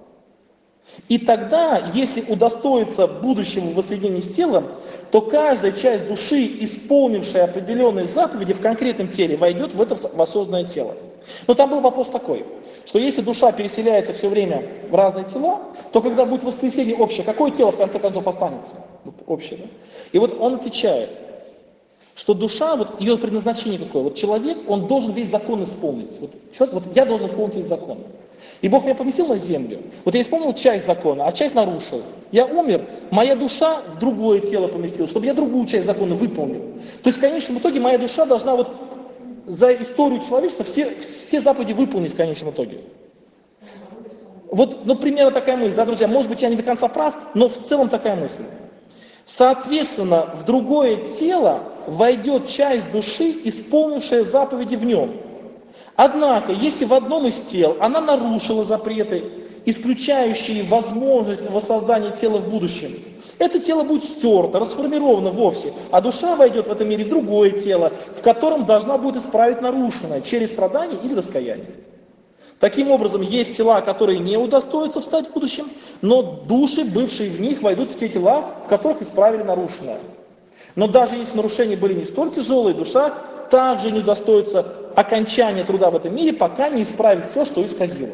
И тогда, если удостоится будущего воссоединения с телом, то каждая часть души, исполнившая определенные заповеди в конкретном теле, войдет в это в осознанное тело. Но там был вопрос такой, что если душа переселяется все время в разные тела, то когда будет воскресение общее, какое тело в конце концов останется? Вот общее, да? И вот он отвечает, что душа, вот ее предназначение какое? Вот человек, он должен весь закон исполнить. Вот я должен исполнить весь закон. И Бог меня поместил на землю. Вот я исполнил часть закона, а часть нарушил. Я умер, моя душа в другое тело поместила, чтобы я другую часть закона выполнил. То есть в конечном итоге моя душа должна вот за историю человечества все заповеди выполнить в конечном итоге. Вот, примерно такая мысль, да, друзья, может быть, я не до конца прав, но в целом такая мысль. Соответственно, в другое тело войдет часть души, исполнившая заповеди в нем. Однако, если в одном из тел она нарушила запреты, исключающие возможность воссоздания тела в будущем, это тело будет стерто, расформировано вовсе, а душа войдет в этом мире в другое тело, в котором должна будет исправить нарушенное через страдание или раскаяние. Таким образом, есть тела, которые не удостоятся встать в будущем, но души, бывшие в них, войдут в те тела, в которых исправили нарушенное. Но даже если нарушения были не столь тяжелые, душа также не удостоится окончания труда в этом мире, пока не исправит все, что исказило.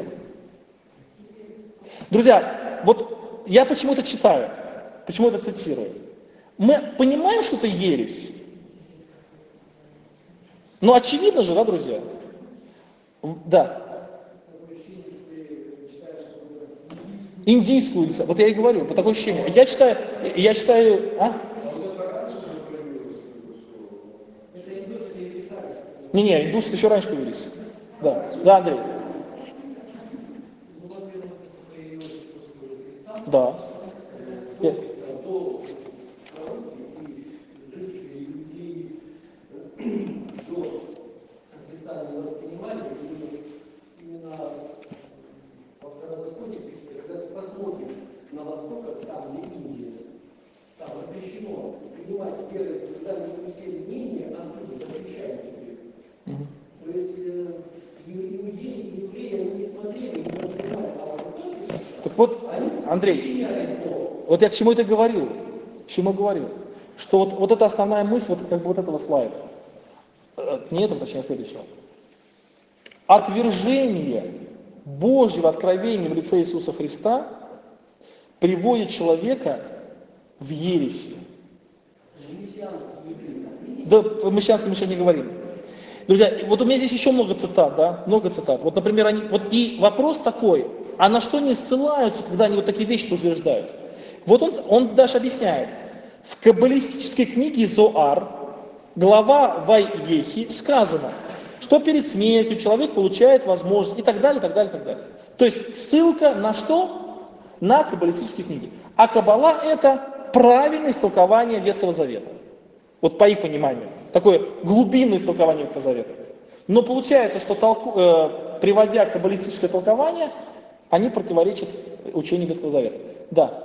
Друзья, вот я почему это читаю, почему это цитирую. Мы понимаем, что это ересь. Но очевидно же, да, друзья? Да. Индийскую, вот я и говорю, по такое ощущение. Я читаю, Не, индусы еще раньше появились. Да, Андрей. Да. Так вот, Андрей, вот я к чему это говорю? К чему говорю? Что вот это основная мысль вот этого слайда. Не этого, точнее, следующего. Отвержение Божьего откровения в лице Иисуса Христа приводит человека в ереси. Да, о мессианском еще не говорим. Друзья, вот у меня здесь еще много цитат, да, много цитат. Вот, например, и вопрос такой, а на что они ссылаются, когда они вот такие вещи утверждают? Вот он дальше объясняет. В каббалистической книге Зоар, глава Вайехи, сказано, что перед смертью человек получает возможность и так далее, и так далее, и так далее. То есть ссылка на что? На каббалистические книги. А Каббала это правильное истолкование Ветхого Завета. Вот по их пониманию. Такое глубинное истолкование Ветхого Завета. Но получается, что приводя каббалистическое толкование, они противоречат учению Ветхого Завета. Да.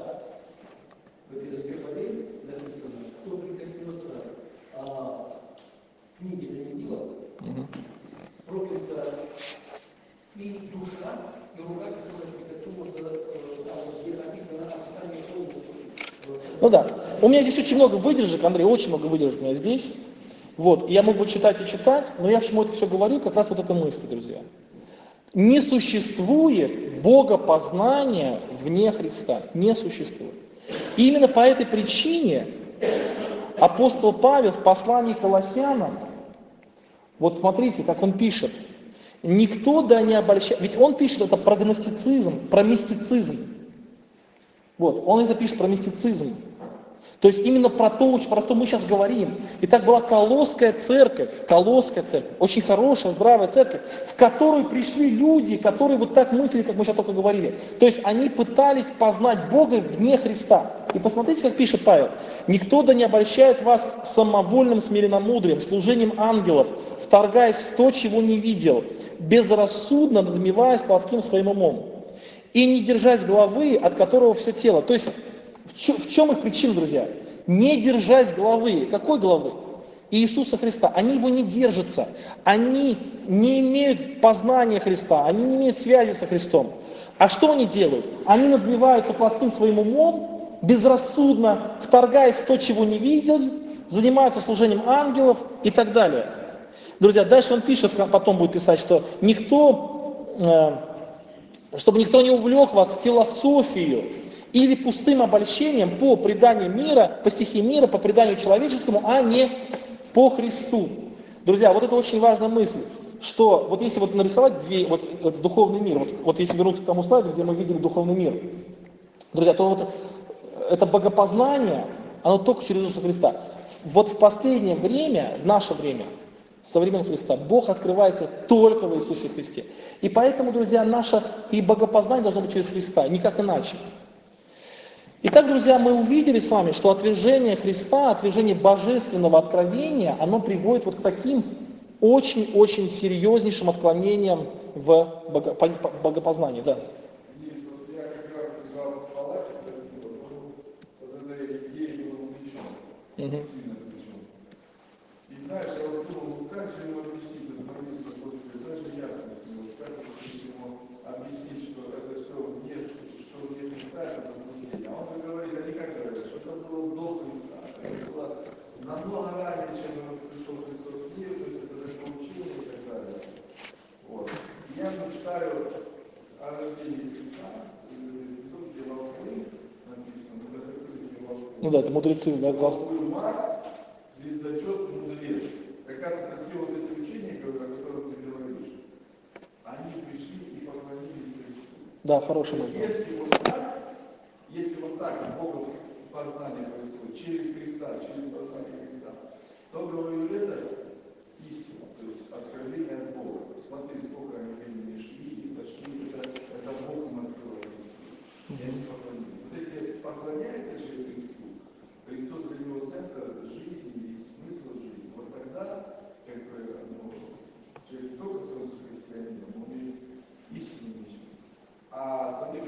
И душа, и рука, которая прикоснулась, где написано описание полностью. Ну да. У меня здесь очень много выдержек, Андрей, очень много выдержек у меня здесь. Вот. И я мог бы читать и читать, но я почему это все говорю, как раз вот эта мысль, друзья. Не существует богопознания вне Христа. Не существует. И именно по этой причине апостол Павел в послании к Колоссянам, вот смотрите, как он пишет. Никто да не обольщает. Ведь он пишет это про гностицизм, про мистицизм. Вот, он это пишет про мистицизм. То есть именно про то, что мы сейчас говорим. И так была Колосская церковь, очень хорошая, здравая церковь, в которую пришли люди, которые вот так мыслили, как мы сейчас только говорили. То есть они пытались познать Бога вне Христа. И посмотрите, как пишет Павел. «Никто да не обольщает вас самовольным смиренномудрием, служением ангелов, вторгаясь в то, чего не видел, безрассудно надмеваясь плотским своим умом, и не держась главы, от которого все тело». То есть в чем их причина, друзья? Не держась главы. Какой главы? Иисуса Христа. Они его не держатся. Они не имеют познания Христа. Они не имеют связи со Христом. А что они делают? Они надмеваются плотским своим умом, безрассудно, вторгаясь в то, чего не видел, занимаются служением ангелов и так далее. Друзья, дальше он пишет, потом будет писать, что чтобы никто не увлек вас в философию или пустым обольщением по преданию мира, по стихии мира, по преданию человеческому, а не по Христу. Друзья, вот это очень важная мысль, что вот если вот нарисовать вот духовный мир, вот если вернуться к тому слайду, где мы видели духовный мир, друзья, то вот это богопознание, оно только через Иисуса Христа. Вот в последнее время, в наше время, со времен Христа, Бог открывается только в Иисусе Христе. И поэтому, друзья, наше и богопознание должно быть через Христа, никак иначе. Итак, друзья, мы увидели с вами, что отвержение Христа, отвержение божественного откровения, оно приводит вот к таким очень-очень серьезнейшим отклонениям в богопознании. Да. Я как раз лежал в палате, вот этой идеей был увлечен, сильно увлечен. И знаешь, я вот думал, как же ему объяснить, это молиться, Господи, знаешь, ясность, как ему объяснить, что это все нет, что нет Христа, это заблуждение. А он говорит, а не как говорят, что это было до Христа, это было намного ранее, чем пришел Христос в мир, то есть это даже учение и так далее. Вот. Я мечтаю о рождении Христа, где волхвы написано, где волхвы. Ну да, это мудрецы, да, Волхвы маг, звездочет, мудрец. Как раз такие вот эти учения, о которых ты говоришь, они пришли и поклонились Христу. Да, хороший мысль. Если вот так Богу познание происходит через Христа, через познание Христа, то говорю, это истина, то есть откровение от Бога. Смотри, сколько они времени шли и дошли, это Бог им открыл. И они поклонились. Вот если поклоняется через Христу, Христос для него центр жизни и смысл жизни, вот тогда, как бы, человек только становится христианином, он и истину несет. А смотри,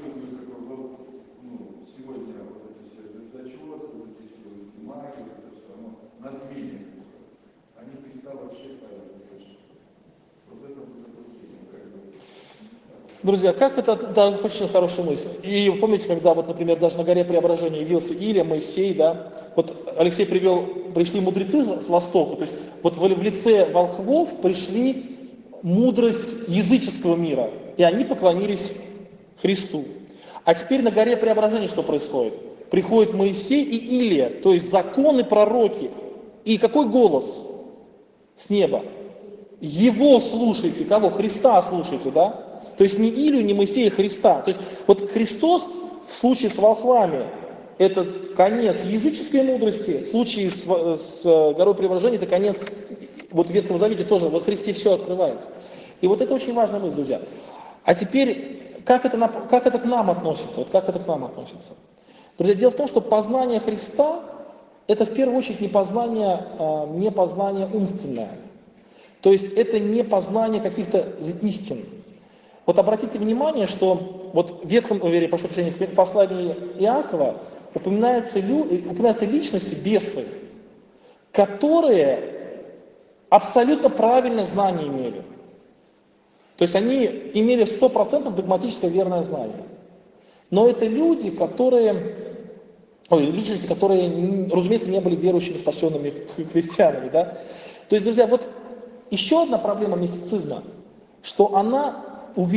сегодня вот эти все звездочеты, вот эти все маги, вот это все, оно надмение. Они Христа вообще ставят выше. Вот это вот заблуждение, как бы. Друзья, как это, да, очень хорошая мысль. И помните, когда вот, например, даже на горе Преображения явился Илия, Моисей, да, вот Алексей пришли мудрецы с востока, то есть вот в лице волхвов пришли мудрость языческого мира, и они поклонились Христу. А теперь на горе Преображения что происходит? приходит Моисей и Илия, то есть законы, пророки. И какой голос с неба? Его слушайте, кого? Христа слушайте, да? То есть не Илью, не Моисея, Христа. То есть вот Христос в случае с волхвами это конец языческой мудрости, в случае с горой преображения это конец, вот в Ветхом Завете тоже во Христе все открывается. И вот это очень важная мысль, друзья. А теперь, как это к нам относится? Вот как это к нам относится? Друзья, дело в том, что познание Христа это в первую очередь не познание умственное. То есть это не познание каких-то истин. Вот обратите внимание, что вот в Ветхом, прошу прощения, в послании Иакова упоминаются личности, бесы, которые абсолютно правильное знание имели. То есть они имели 100% догматическое верное знание. Но это люди, личности, которые, разумеется, не были верующими, спасенными христианами. Да? То есть, друзья, вот еще одна проблема мистицизма, что она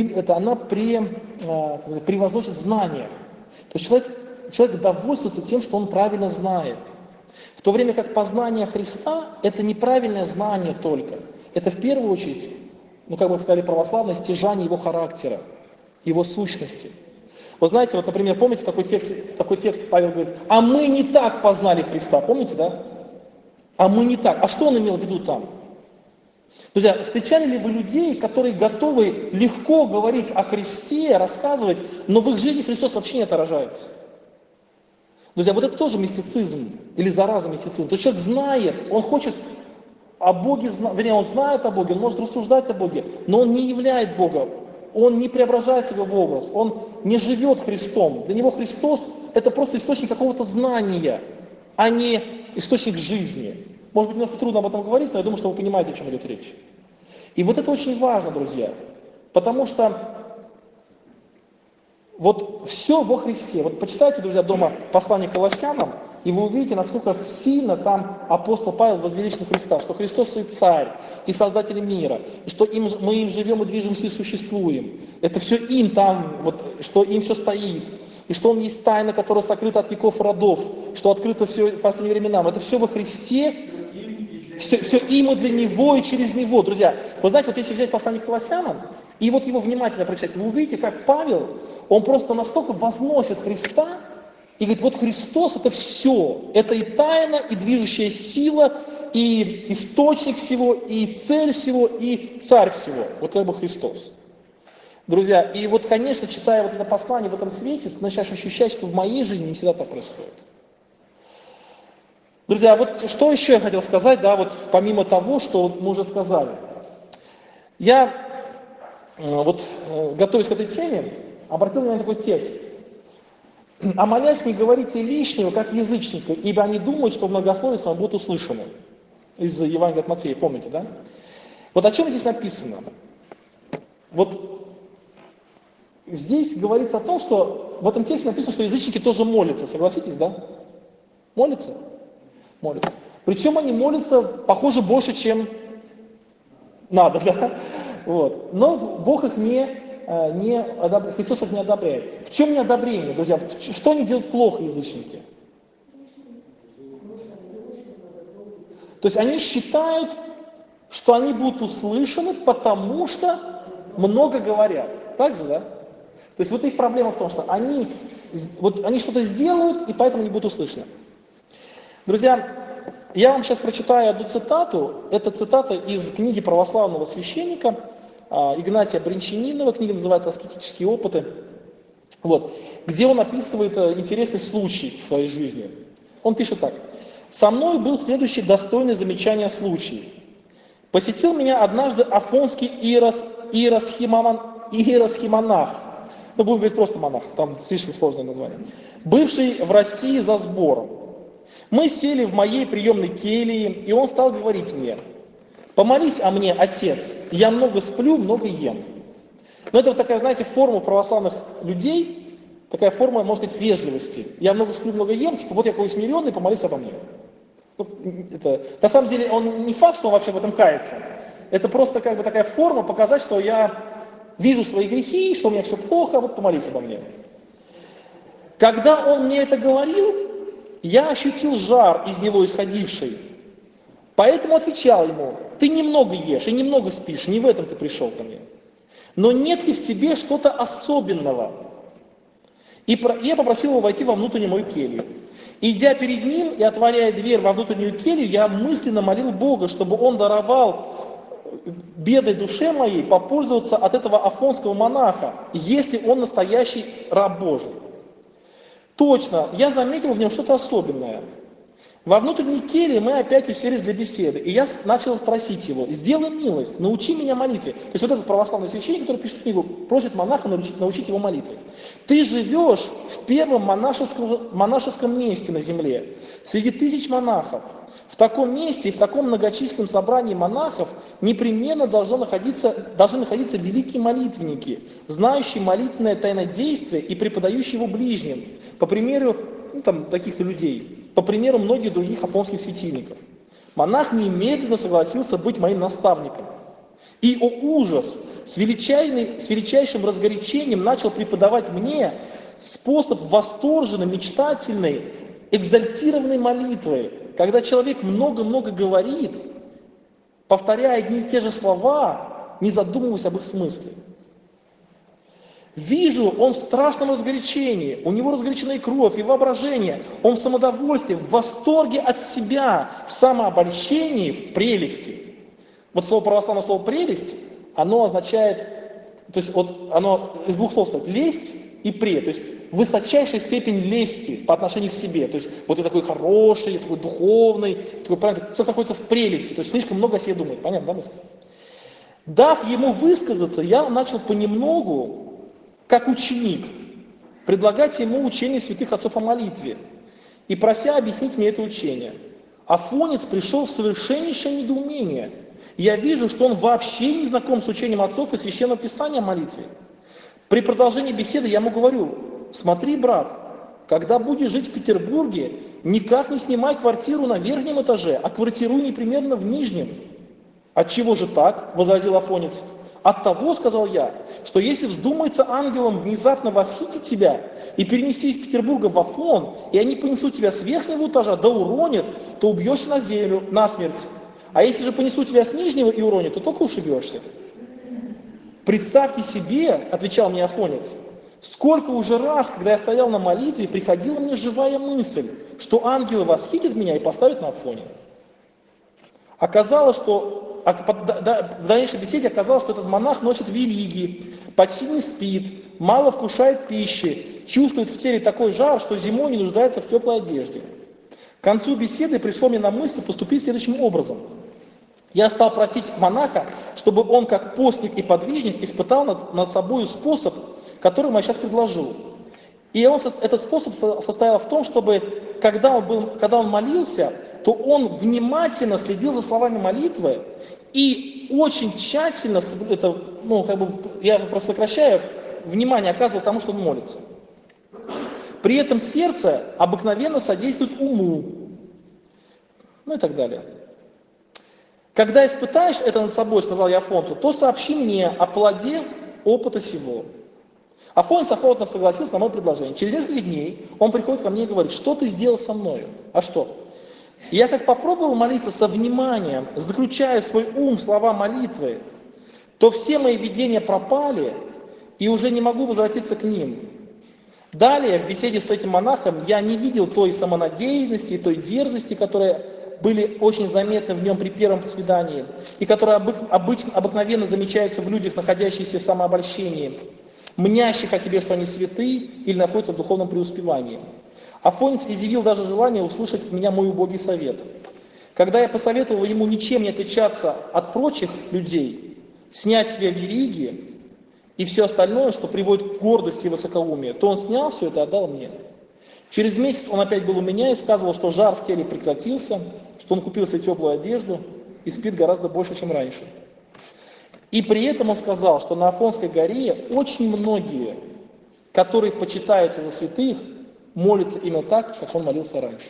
превозносит знания. То есть человек довольствуется тем, что он правильно знает. В то время как познание Христа – это неправильное знание только. Это в первую очередь, как бы сказали православные, стяжание его характера, его сущности. Вы знаете, вот, например, помните такой текст Павел говорит, а мы не так познали Христа, помните, да? А мы не так. А что он имел в виду там? Друзья, встречали ли вы людей, которые готовы легко говорить о Христе, рассказывать, но в их жизни Христос вообще не отражается? Друзья, вот это тоже мистицизм, или зараза мистицизма. То есть человек знает, он хочет о Боге, он знает о Боге, он может рассуждать о Боге, но он не являет Бога, он не преображается в его образ, он не живет Христом. Для него Христос – это просто источник какого-то знания, а не источник жизни. Может быть, немножко трудно об этом говорить, но я думаю, что вы понимаете, о чем идет речь. И вот это очень важно, друзья, потому что вот все во Христе. Вот почитайте, друзья, дома послание к Колоссянам, и вы увидите, насколько сильно там апостол Павел возвеличил Христа, что Христос и Царь, и Создатель мира, и что мы им живем и движемся и существуем. Это все им там, вот, что им все стоит, и что Он есть тайна, которая сокрыта от веков и родов, что открыто все в последние времена. Это все во Христе, все им и для Него, и через Него. Друзья, вы знаете, вот если взять послание к Колоссянам, и вот его внимательно прочитать, вы увидите, как Павел, он просто настолько возносит Христа, и говорит, вот Христос это все, это и тайна, и движущая сила, и источник всего, и цель всего, и царь всего. Вот как бы Христос. Друзья, и вот, конечно, читая вот это послание в этом свете, ты начинаешь ощущать, что в моей жизни не всегда так происходит. Друзья, вот что еще я хотел сказать, да, вот помимо того, что мы уже сказали. Я, вот, готовясь к этой теме, обратил внимание на такой текст. «А молясь, не говорите лишнего, как язычники, ибо они думают, что в многословии с вами будут услышаны». Из Евангелия от Матфея, помните, да? Вот о чем здесь написано? Вот здесь говорится о том, что в этом тексте написано, что язычники тоже молятся, согласитесь, да? Молятся? Молятся. Причем они молятся, похоже, больше, чем надо, да? Вот. Но Бог их Христос их не одобряет. В чем неодобрение, друзья? Что они делают плохо, язычники? То есть они считают, что они будут услышаны, потому что много говорят. Так же, да? То есть вот их проблема в том, что они что-то сделают, и поэтому не будут услышаны. Друзья, я вам сейчас прочитаю одну цитату. Это цитата из книги православного священника Игнатия Бринчанинова, книга называется «Аскетические опыты», вот, где он описывает интересный случай в своей жизни. Он пишет так. «Со мной был следующий достойный замечания случай. Посетил меня однажды афонский иеросхимонах, будем говорить просто монах, там слишком сложное название, бывший в России за сбором. Мы сели в моей приемной келье, и он стал говорить мне: помолись о мне, отец, я много сплю, много ем». Но это вот такая, знаете, форма православных людей, такая форма, можно сказать, вежливости. Я много сплю, много ем, типа вот я какой смиренный, помолись обо мне. На самом деле он не факт, что он вообще в этом кается. Это просто как бы такая форма показать, что я вижу свои грехи, что у меня все плохо, вот помолись обо мне. Когда он мне это говорил, я ощутил жар из него исходивший. Поэтому отвечал ему: ты немного ешь и немного спишь, не в этом ты пришел ко мне. Но нет ли в тебе что-то особенного? И я попросил его войти во внутреннюю мою келью. Идя перед ним и отворяя дверь во внутреннюю келью, я мысленно молил Бога, чтобы он даровал бедной душе моей попользоваться от этого афонского монаха, если он настоящий раб Божий. Точно, я заметил в нем что-то особенное. Во внутренней келье мы опять уселись для беседы, и я начал просить его: сделай милость, научи меня молитве. То есть вот этот православный священник, который пишет книгу, просит монаха научить его молитве. Ты живешь в первом монашеском месте на земле, среди тысяч монахов. В таком месте и в таком многочисленном собрании монахов непременно должны находиться великие молитвенники, знающие молитвенное тайнодействие и преподающие его ближним, по примеру таких-то людей, по примеру многих других афонских светильников. Монах немедленно согласился быть моим наставником. И, о ужас, с величайшим разгорячением начал преподавать мне способ восторженной, мечтательной, экзальтированной молитвы, когда человек много-много говорит, повторяя одни и те же слова, не задумываясь об их смысле. Вижу, он в страшном разгорячении, у него разгорячена и кровь, и воображение, он в самодовольстве, в восторге от себя, в самообольщении, в прелести. Вот слово православное слово «прелесть», оно означает, то есть вот оно из двух слов состоит: лесть и пре, то есть высочайшая степень лести по отношению к себе. То есть вот я такой хороший, я такой духовный, такой правильный, все находится в прелести, то есть слишком много о себе думает. Понятно, да, мысль? Дав ему высказаться, я начал понемногу, как ученик, предлагать ему учение святых отцов о молитве и прося объяснить мне это учение. Афонец пришел в совершеннейшее недоумение. Я вижу, что он вообще не знаком с учением отцов и священного писания о молитве. При продолжении беседы я ему говорю: смотри, брат, когда будешь жить в Петербурге, никак не снимай квартиру на верхнем этаже, а квартируй непременно в нижнем. Отчего же так? Возразил Афонец. От того, сказал я, что если вздумается ангелам внезапно восхитить тебя и перенести из Петербурга в Афон, и они понесут тебя с верхнего этажа, да уронят, то убьешься на землю, насмерть. А если же понесут тебя с нижнего и уронят, то только ушибешься. Представьте себе, отвечал мне Афонец, сколько уже раз, когда я стоял на молитве, приходила мне живая мысль, что ангелы восхитят меня и поставят на Афоне. Оказалось, что в дальнейшей беседе оказалось, что этот монах носит вериги, почти не спит, мало вкушает пищи, чувствует в теле такой жар, что зимой не нуждается в теплой одежде. К концу беседы пришло мне на мысль поступить следующим образом. Я стал просить монаха, чтобы он, как постник и подвижник, испытал над собой способ, который я сейчас предложу. И этот способ состоял в том, чтобы, когда он молился, то он внимательно следил за словами молитвы и очень тщательно, я просто сокращаю, внимание оказывал тому, что он молится. При этом сердце обыкновенно содействует уму, и так далее. Когда испытаешь это над собой, сказал я Афонцу, то сообщи мне о плоде опыта сего. Афонец охотно согласился на мое предложение. Через несколько дней он приходит ко мне и говорит: что ты сделал со мною? А что? Я как попробовал молиться со вниманием, заключая свой ум в слова молитвы, то все мои видения пропали, и уже не могу возвратиться к ним. Далее, в беседе с этим монахом, я не видел той самонадеянности и той дерзости, которые были очень заметны в нем при первом свидании, и которые обыкновенно замечаются в людях, находящихся в самообольщении, мнящих о себе, что они святы или находятся в духовном преуспевании. Афонец изъявил даже желание услышать от меня мой убогий совет. Когда я посоветовал ему ничем не отличаться от прочих людей, снять с себя вериги и все остальное, что приводит к гордости и высокоумию, то он снял все это и отдал мне. Через месяц он опять был у меня и сказывал, что жар в теле прекратился, что он купил себе теплую одежду и спит гораздо больше, чем раньше. И при этом он сказал, что на Афонской горе очень многие, которые почитаются за святых, молятся именно так, как он молился раньше.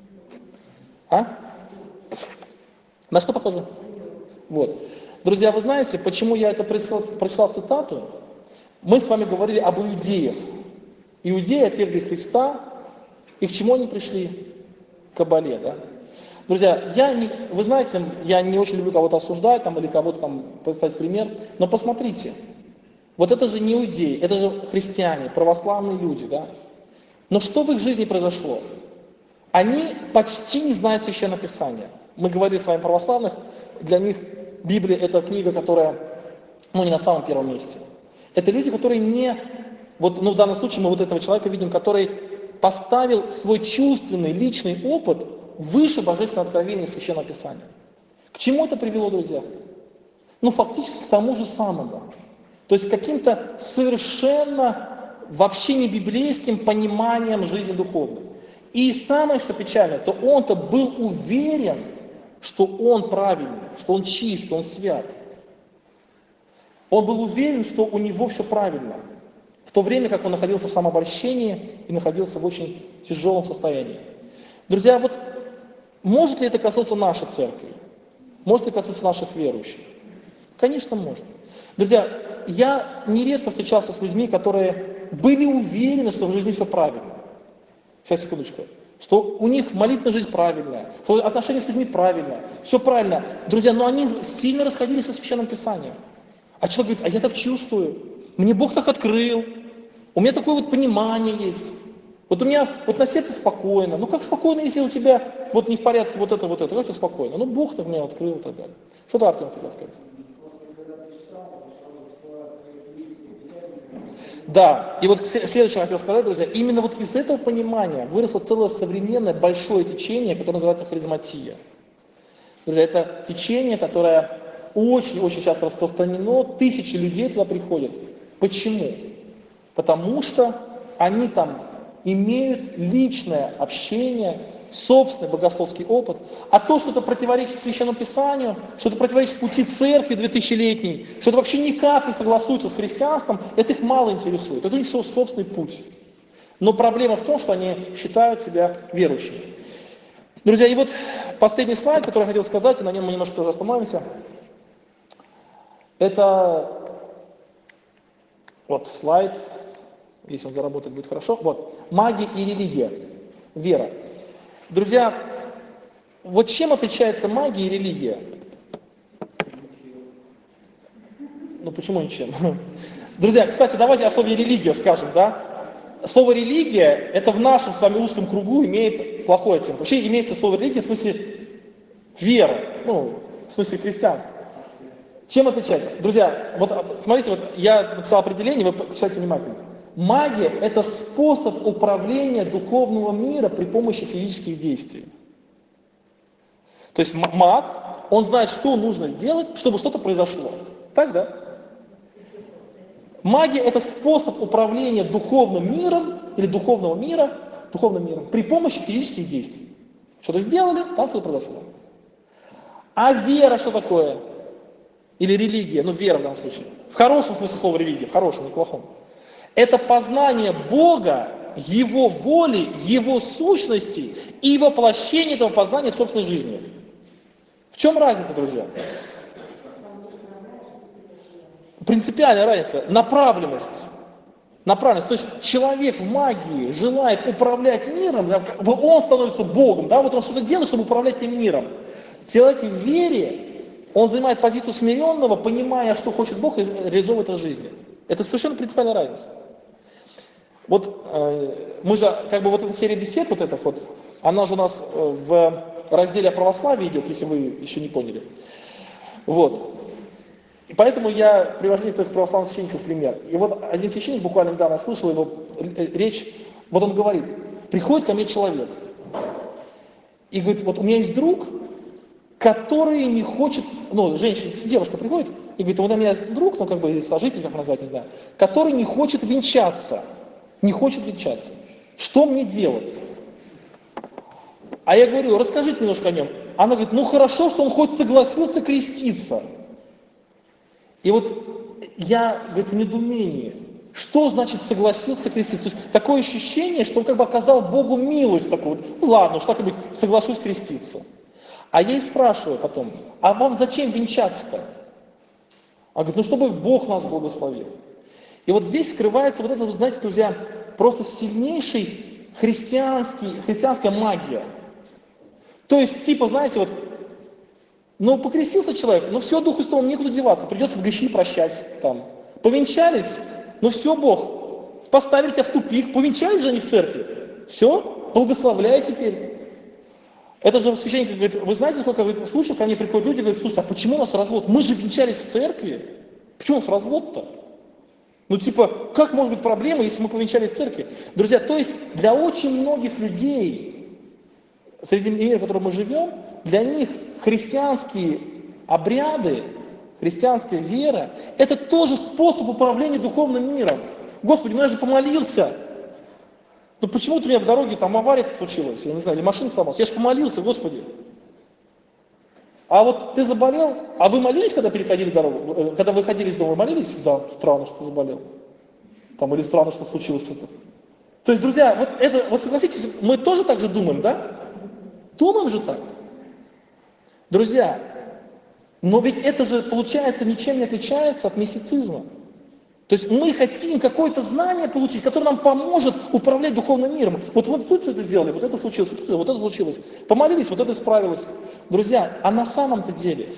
На что похоже? Вот. Друзья, вы знаете, почему я это прочитал цитату? Мы с вами говорили об иудеях. Иудеи отвергли Христа, и к чему они пришли? К кабале, да? Друзья, вы знаете, я не очень люблю кого-то осуждать там, или кого-то там представить пример, но посмотрите, вот это же не иудеи, это же христиане, православные люди, да? Но что в их жизни произошло? Они почти не знают Священное Писание. Мы говорили с вами православных, для них Библия это книга, которая, не на самом первом месте. Это люди, которые в данном случае мы вот этого человека видим, который поставил свой чувственный, личный опыт выше божественного откровения и Священного Писания. К чему это привело, друзья? Фактически к тому же самому. То есть к каким-то совершенно вообще не библейским пониманием жизни духовной. И самое, что печально, то он-то был уверен, что он правильный, что он чист, что он свят. Он был уверен, что у него все правильно. В то время, как он находился в самообольщении и находился в очень тяжелом состоянии. Друзья, может ли это коснуться нашей церкви? Может ли коснуться наших верующих? Конечно, может. Друзья, я нередко встречался с людьми, которые были уверены, что в жизни все правильно. Сейчас, секундочку. Что у них молитвенная жизнь правильная, что отношения с людьми правильное, все правильно. Друзья, но они сильно расходились со Священным Писанием. А человек говорит, я так чувствую, мне Бог так открыл, у меня такое понимание есть. У меня на сердце спокойно. Как спокойно, если у тебя не в порядке вот это. Как это спокойно? Бог так меня открыл и так далее. Что-то Артем хотел сказать. Да, и следующее, что я хотел сказать, друзья, именно из этого понимания выросло целое современное большое течение, которое называется харизматия. Друзья, это течение, которое очень-очень часто распространено, тысячи людей туда приходят. Почему? Потому что они там имеют личное общение, собственный богословский опыт, а то, что это противоречит Священному Писанию, что это противоречит пути церкви 2000-летней, что это вообще никак не согласуется с христианством, это их мало интересует, это у них свой собственный путь. Но проблема в том, что они считают себя верующими. Друзья, и последний слайд, который я хотел сказать, и на нем мы немножко тоже остановимся. Это слайд, если он заработает, будет хорошо. Магия и религия, вера. Друзья, чем отличается магия и религия? Почему ничем? Друзья, кстати, давайте о слове религия скажем, да? Слово религия, это в нашем с вами узком кругу имеет плохой оттенок. Вообще имеется слово религия в смысле вера, в смысле христианства. Чем отличается? Друзья, смотрите, я написал определение, вы почитайте внимательно. Магия – это способ управления духовного мира при помощи физических действий. То есть маг, он знает, что нужно сделать, чтобы что-то произошло. Так, да? Магия – это способ управления духовным миром или духовным миром при помощи физических действий. Что-то сделали, там что-то произошло. А вера что такое? Или религия, вера в данном случае. В хорошем смысле слова религия, в хорошем, не в плохом. Это познание Бога, Его воли, Его сущности и воплощение этого познания в собственной жизни. В чем разница, друзья? Принципиальная разница. Направленность. То есть человек в магии желает управлять миром, он становится Богом, да, он что-то делает, чтобы управлять этим миром. Человек в вере, он занимает позицию смиренного, понимая, что хочет Бог, и реализовывает это в жизни. Это совершенно принципиальная разница. Мы же, эта серия бесед, она же у нас в разделе о православии идет, если вы еще не поняли. И поэтому я привожу некоторых православных священников в пример. И один священник, буквально недавно слышал его речь, он говорит, приходит ко мне человек, и говорит, у меня есть друг, который не хочет, девушка приходит, и говорит, у меня друг, или сожитель, как назвать, не знаю, который не хочет венчаться. Что мне делать? А я говорю, расскажите немножко о нем. Она говорит, хорошо, что он хоть согласился креститься. И я, в недоумении. Что значит согласился креститься? То есть такое ощущение, что он оказал Богу милость такую. Ладно, уж так и быть, соглашусь креститься. А я ей спрашиваю потом, а вам зачем венчаться-то? Она говорит, чтобы Бог нас благословил. И вот здесь скрывается вот это, вот, знаете, друзья, просто сильнейший христианская магия. То есть, типа, знаете, вот, ну, покрестился человек, ну все, Духу Святому некуда деваться, придется грехи прощать там. Повенчались, ну все, Бог, поставили тебя в тупик, повенчались же они в церкви, все, благословляй теперь. Это же священник говорит, вы знаете, сколько случаев ко мне приходят люди и говорят, слушайте, а почему у нас развод? Мы же венчались в церкви, почему у нас развод-то? Ну типа, как может быть проблема, если мы повенчались в церкви? Друзья, то есть для очень многих людей, среди мира, в котором мы живем, для них христианские обряды, христианская вера, это тоже способ управления духовным миром. Господи, ну я же помолился. Ну почему-то у меня в дороге там авария случилась, я не знаю, или машина сломалась. Я же помолился, Господи. А вот ты заболел, а вы молились, когда переходили дорогу? Когда выходили из дома, вы молились? Да, странно, что заболел. Там, или странно, что случилось что-то. То есть, друзья, вот это, вот согласитесь, мы тоже так же думаем, да? Думаем же так. Друзья, но ведь это же, получается, ничем не отличается от мистицизма. То есть мы хотим какое-то знание получить, которое нам поможет управлять духовным миром. Вот тут все это сделали, вот это случилось, вот это случилось. Помолились, вот это исправилось. Друзья, а на самом-то деле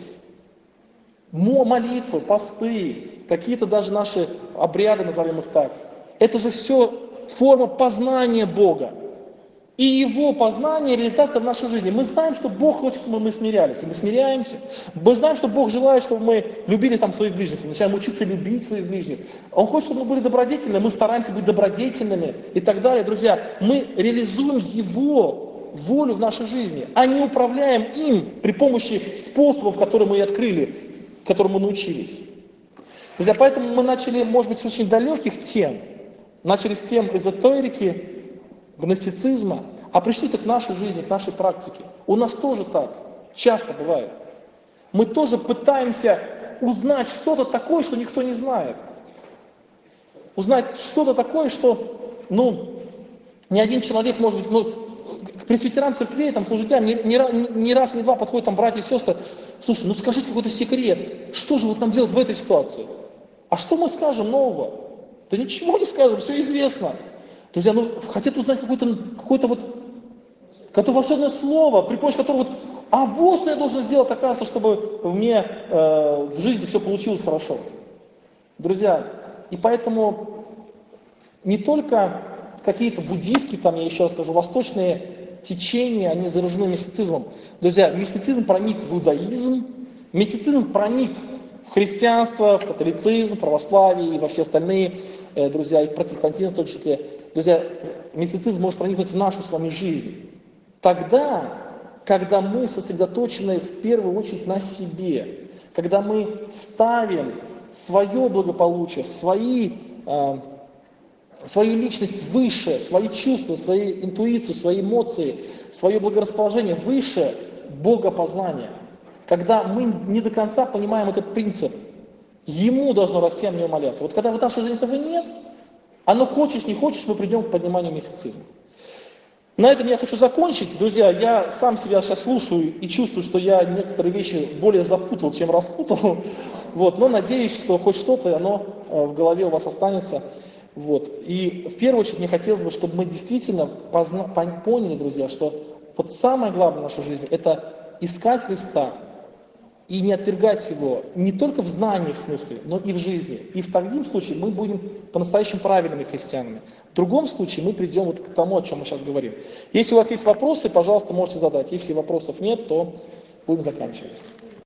молитвы, посты, какие-то даже наши обряды, назовем их так, это же все форма познания Бога. И Его познание, реализация в нашей жизни. Мы знаем, что Бог хочет, чтобы мы смирялись, и мы смиряемся. Мы знаем, что Бог желает, чтобы мы любили там своих ближних, мы начинаем учиться любить своих ближних. Он хочет, чтобы мы были добродетельны, мы стараемся быть добродетельными и так далее. Друзья, мы реализуем Его волю в нашей жизни, а не управляем им при помощи способов, которые мы открыли, которым мы научились. Друзья, поэтому мы начали, может быть, с очень далеких тем, начали с тем эзотерики, гностицизма, а пришли-то к нашей жизни, к нашей практике. У нас тоже так часто бывает. Мы тоже пытаемся узнать что-то такое, что никто не знает. Узнать что-то такое, что, ни один человек, может быть, к пресвитерам церквей, там, служителям, не раз, не два подходят там братья и сестры. Слушай, скажите какой-то секрет, что же вот нам делать в этой ситуации? А что мы скажем нового? Да ничего не скажем, все известно. Друзья, хотят узнать какое-то волшебное слово, при помощи которого вот что я должен сделать, оказывается, чтобы мне в жизни все получилось хорошо. Друзья, и поэтому не только какие-то буддийские, там, я еще раз скажу, восточные течения, они заражены мистицизмом. Друзья, мистицизм проник в иудаизм, мистицизм проник в христианство, в католицизм, в православие и во все остальные, друзья, и в протестантизм в том числе. Друзья, мистицизм может проникнуть в нашу с вами жизнь. Тогда, когда мы сосредоточены в первую очередь на себе, когда мы ставим свое благополучие, свою личность выше, свои чувства, свою интуицию, свои эмоции, свое благорасположение выше богопознания. Когда мы не до конца понимаем этот принцип, Ему должно расти, а мне умоляться. Вот когда в нашей жизни этого нет, оно хочешь, не хочешь, мы придем к подниманию мистицизма. На этом я хочу закончить. Друзья, я сам себя сейчас слушаю и чувствую, что я некоторые вещи более запутал, чем распутал. Но надеюсь, что хоть что-то оно в голове у вас останется. И в первую очередь мне хотелось бы, чтобы мы действительно поняли, друзья, что вот самое главное в нашей жизни – это искать Христа и не отвергать Его не только в знании, в смысле, но и в жизни. И в таком случае мы будем по-настоящему правильными христианами. В другом случае мы придем к тому, о чем мы сейчас говорим. Если у вас есть вопросы, пожалуйста, можете задать. Если вопросов нет, то будем заканчивать.